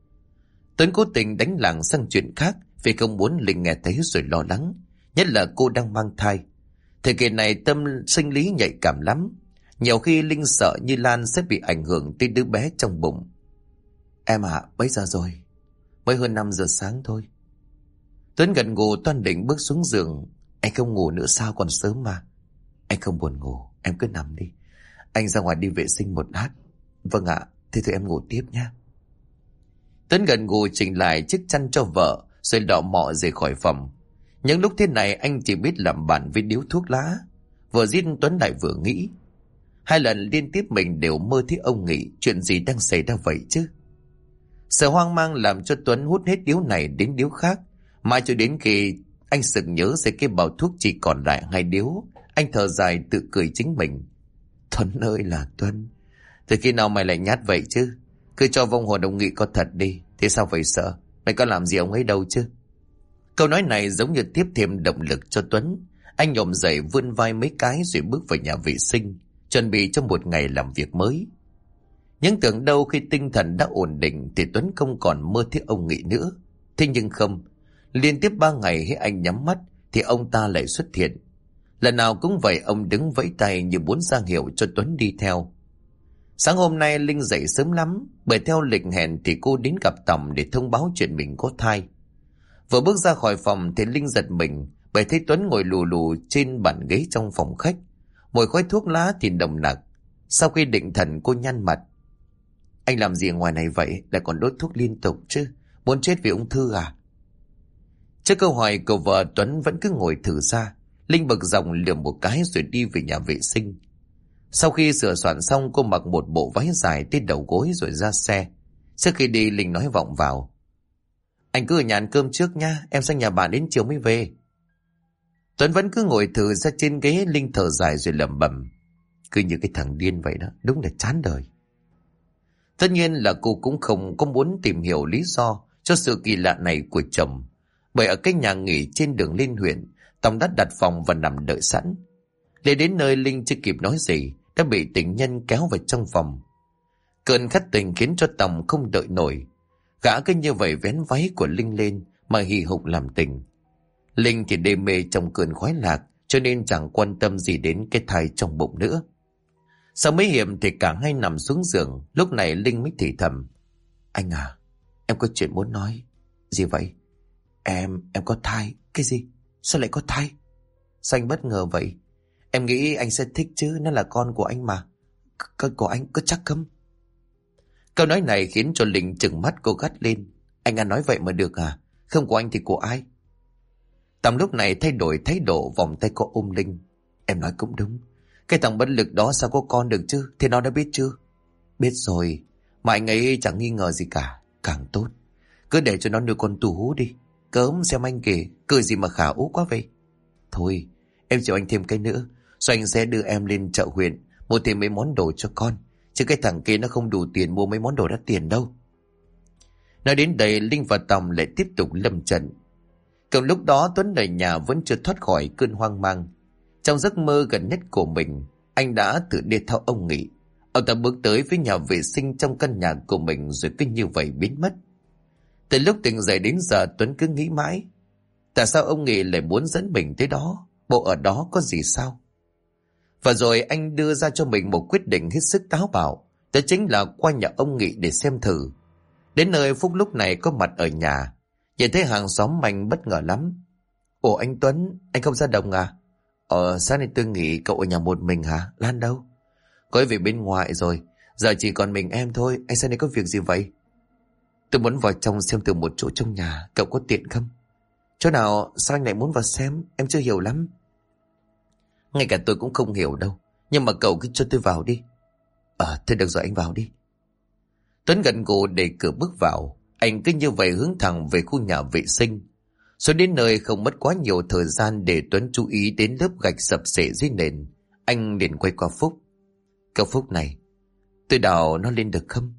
Tuấn cố tình đánh lảng sang chuyện khác vì không muốn Linh nghe thấy rồi lo lắng. Nhất là cô đang mang thai. Thời kỳ này tâm sinh lý nhạy cảm lắm. Nhiều khi Linh sợ như Lan sẽ bị ảnh hưởng tới đứa bé trong bụng. Em ạ, bây giờ rồi. Mới hơn 5 giờ sáng thôi. Tuấn gật gù toan định bước xuống giường. Anh không ngủ nữa sao, còn sớm mà. Anh không buồn ngủ, em cứ nằm đi. Anh ra ngoài đi vệ sinh một lát. Vâng ạ, thế thì em ngủ tiếp nha. Tuấn gật gù chỉnh lại chiếc chăn cho vợ, rồi đọ mọ rời khỏi phòng. Những lúc thế này anh chỉ biết làm bạn với điếu thuốc lá. Vừa giết Tuấn lại vừa nghĩ. 2 lần liên tiếp mình đều mơ thấy ông Nghị. Chuyện gì đang xảy ra vậy chứ? Sợ hoang mang làm cho Tuấn hút hết điếu này đến điếu khác. Mãi cho đến khi anh sực nhớ ra cái bao thuốc chỉ còn lại 2 điếu, anh thở dài tự cười chính mình. Tuấn ơi là Tuấn, từ khi nào mày lại nhát vậy chứ? Cứ cho vong hồn ông Nghị có thật đi. Thế sao phải sợ? Mày có làm gì ông ấy đâu chứ? Câu nói này giống như tiếp thêm động lực cho Tuấn. Anh nhổm dậy vươn vai mấy cái rồi bước vào nhà vệ sinh, chuẩn bị cho một ngày làm việc mới. Nhưng tưởng đâu khi tinh thần đã ổn định thì Tuấn không còn mơ thấy ông Nghị nữa. Thế nhưng không, liên tiếp 3 ngày khi anh nhắm mắt thì ông ta lại xuất hiện. Lần nào cũng vậy, ông đứng vẫy tay như muốn ra hiệu cho Tuấn đi theo. Sáng hôm nay Linh dậy sớm lắm, bởi theo lịch hẹn thì cô đến gặp Tòng để thông báo chuyện mình có thai. Vừa bước ra khỏi phòng thì Linh giật mình bởi thấy Tuấn ngồi lù lù trên bàn ghế trong phòng khách, mùi khói thuốc lá thì nồng nặc. Sau khi định thần cô nhăn mặt. Anh làm gì ngoài này vậy, lại còn đốt thuốc liên tục chứ? Muốn chết vì ung thư à? Trước câu hỏi của vợ, Tuấn vẫn cứ ngồi thử ra. Linh bực dòng lườm một cái rồi đi về nhà vệ sinh. Sau khi sửa soạn xong, cô mặc một bộ váy dài tới đầu gối rồi ra xe. Trước khi đi, Linh nói vọng vào. Anh cứ ở nhà ăn cơm trước nha, em sang nhà bạn đến chiều mới về. Tuấn vẫn cứ ngồi thử ra trên ghế. Linh thở dài rồi lẩm bẩm. Cứ như cái thằng điên vậy đó, đúng là chán đời. Tất nhiên là cô cũng không có muốn tìm hiểu lý do cho sự kỳ lạ này của chồng. Bởi ở cái nhà nghỉ trên đường lên huyện, Tòng đã đặt phòng và nằm đợi sẵn. Để đến nơi, Linh chưa kịp nói gì đã bị tình nhân kéo vào trong phòng. Cơn khát tình khiến cho Tòng không đợi nổi. Gã cứ như vậy vén váy của Linh lên mà hì hục làm tình. Linh thì đê mê trong cơn khoái lạc, cho nên chẳng quan tâm gì đến cái thai trong bụng nữa. Sau mấy hiệp thì cả hai nằm xuống giường. Lúc này Linh mới thì thầm. Anh à, em có chuyện muốn nói. Gì vậy? Em có thai. Cái gì? Sao lại có thai? Sao anh bất ngờ vậy? Em nghĩ anh sẽ thích chứ, nó là con của anh mà. Con của anh có chắc không? Câu nói này khiến cho Linh trừng mắt, cô gắt lên. Anh à, nói vậy mà được à? Không của anh thì của ai? Tầm lúc này thay đổi thái độ, vòng tay cô ôm Linh. Em nói cũng đúng. Cái thằng bất lực đó sao có con được chứ? Thế nó đã biết chưa? Biết rồi, mà anh ấy chẳng nghi ngờ gì cả. Càng tốt. Cứ để cho nó nuôi con tù hú đi. Cớm xem anh kìa, cười gì mà khả ú quá vậy. Thôi, em chịu anh thêm cái nữa. Rồi anh sẽ đưa em lên chợ huyện mua thêm mấy món đồ cho con. Chứ cái thằng kia nó không đủ tiền mua mấy món đồ đắt tiền đâu. Nói đến đây, Linh và Tòng lại tiếp tục lâm trận. Cùng lúc đó, Tuấn ở nhà vẫn chưa thoát khỏi cơn hoang mang. Trong giấc mơ gần nhất của mình, anh đã tự đi theo ông Nghị. Ông ta bước tới với nhà vệ sinh trong căn nhà của mình rồi cứ như vậy biến mất. Từ lúc tỉnh dậy đến giờ, Tuấn cứ nghĩ mãi. Tại sao ông Nghị lại muốn dẫn mình tới đó? Bộ ở đó có gì sao? Và rồi anh đưa ra cho mình một quyết định hết sức táo bạo. Đó chính là qua nhà ông Nghị để xem thử. Đến nơi, Phúc lúc này có mặt ở nhà. Nhìn thấy hàng xóm anh bất ngờ lắm. Ủa anh Tuấn, anh không ra đồng à? Sáng nay tôi nghĩ cậu ở nhà một mình hả? Lan đâu? Cô ấy về bên ngoài rồi. Giờ chỉ còn mình em thôi. Anh sang đây có việc gì vậy? Tôi muốn vào trong xem từ một chỗ trong nhà. Cậu có tiện không? Chỗ nào? Sao anh lại muốn vào xem? Em chưa hiểu lắm. Ngay cả tôi cũng không hiểu đâu. Nhưng mà cậu cứ cho tôi vào đi. Thôi được rồi, anh vào đi. Tuấn gật gù để cửa bước vào. Anh cứ như vậy hướng thẳng về khu nhà vệ sinh. Rồi đến nơi không mất quá nhiều thời gian để Tuấn chú ý đến lớp gạch sập xệ dưới nền. Anh liền quay qua Phúc. Cậu Phúc này, tôi đào nó lên được không?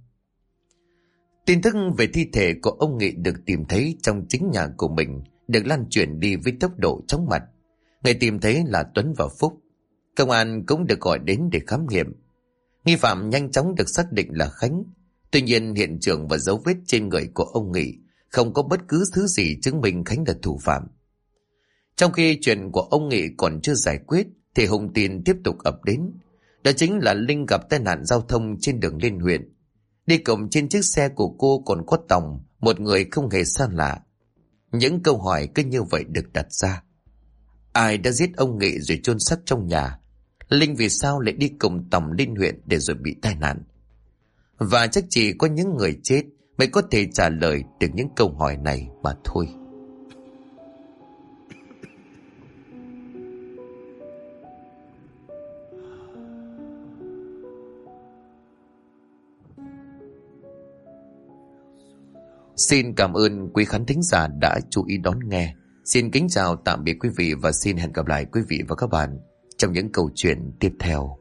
Tin tức về thi thể của ông Nghị được tìm thấy trong chính nhà của mình được lan truyền đi với tốc độ chóng mặt. Người tìm thấy là Tuấn và Phúc. Công an cũng được gọi đến để khám nghiệm. Nghi phạm nhanh chóng được xác định là Khánh. Tuy nhiên hiện trường và dấu vết trên người của ông Nghị không có bất cứ thứ gì chứng minh Khánh là thủ phạm. Trong khi chuyện của ông Nghị còn chưa giải quyết thì hung tin tiếp tục ập đến. Đó chính là Linh gặp tai nạn giao thông trên đường lên huyện. Đi cùng trên chiếc xe của cô còn có Tòng, một người không hề xa lạ. Những câu hỏi cứ như vậy được đặt ra. Ai đã giết ông Nghị rồi chôn xác trong nhà? Linh vì sao lại đi cùng Tòng lên huyện để rồi bị tai nạn? Và chắc chỉ có những người chết mới có thể trả lời được những câu hỏi này mà thôi. Xin cảm ơn quý khán thính giả đã chú ý đón nghe. Xin kính chào tạm biệt quý vị và xin hẹn gặp lại quý vị và các bạn trong những câu chuyện tiếp theo.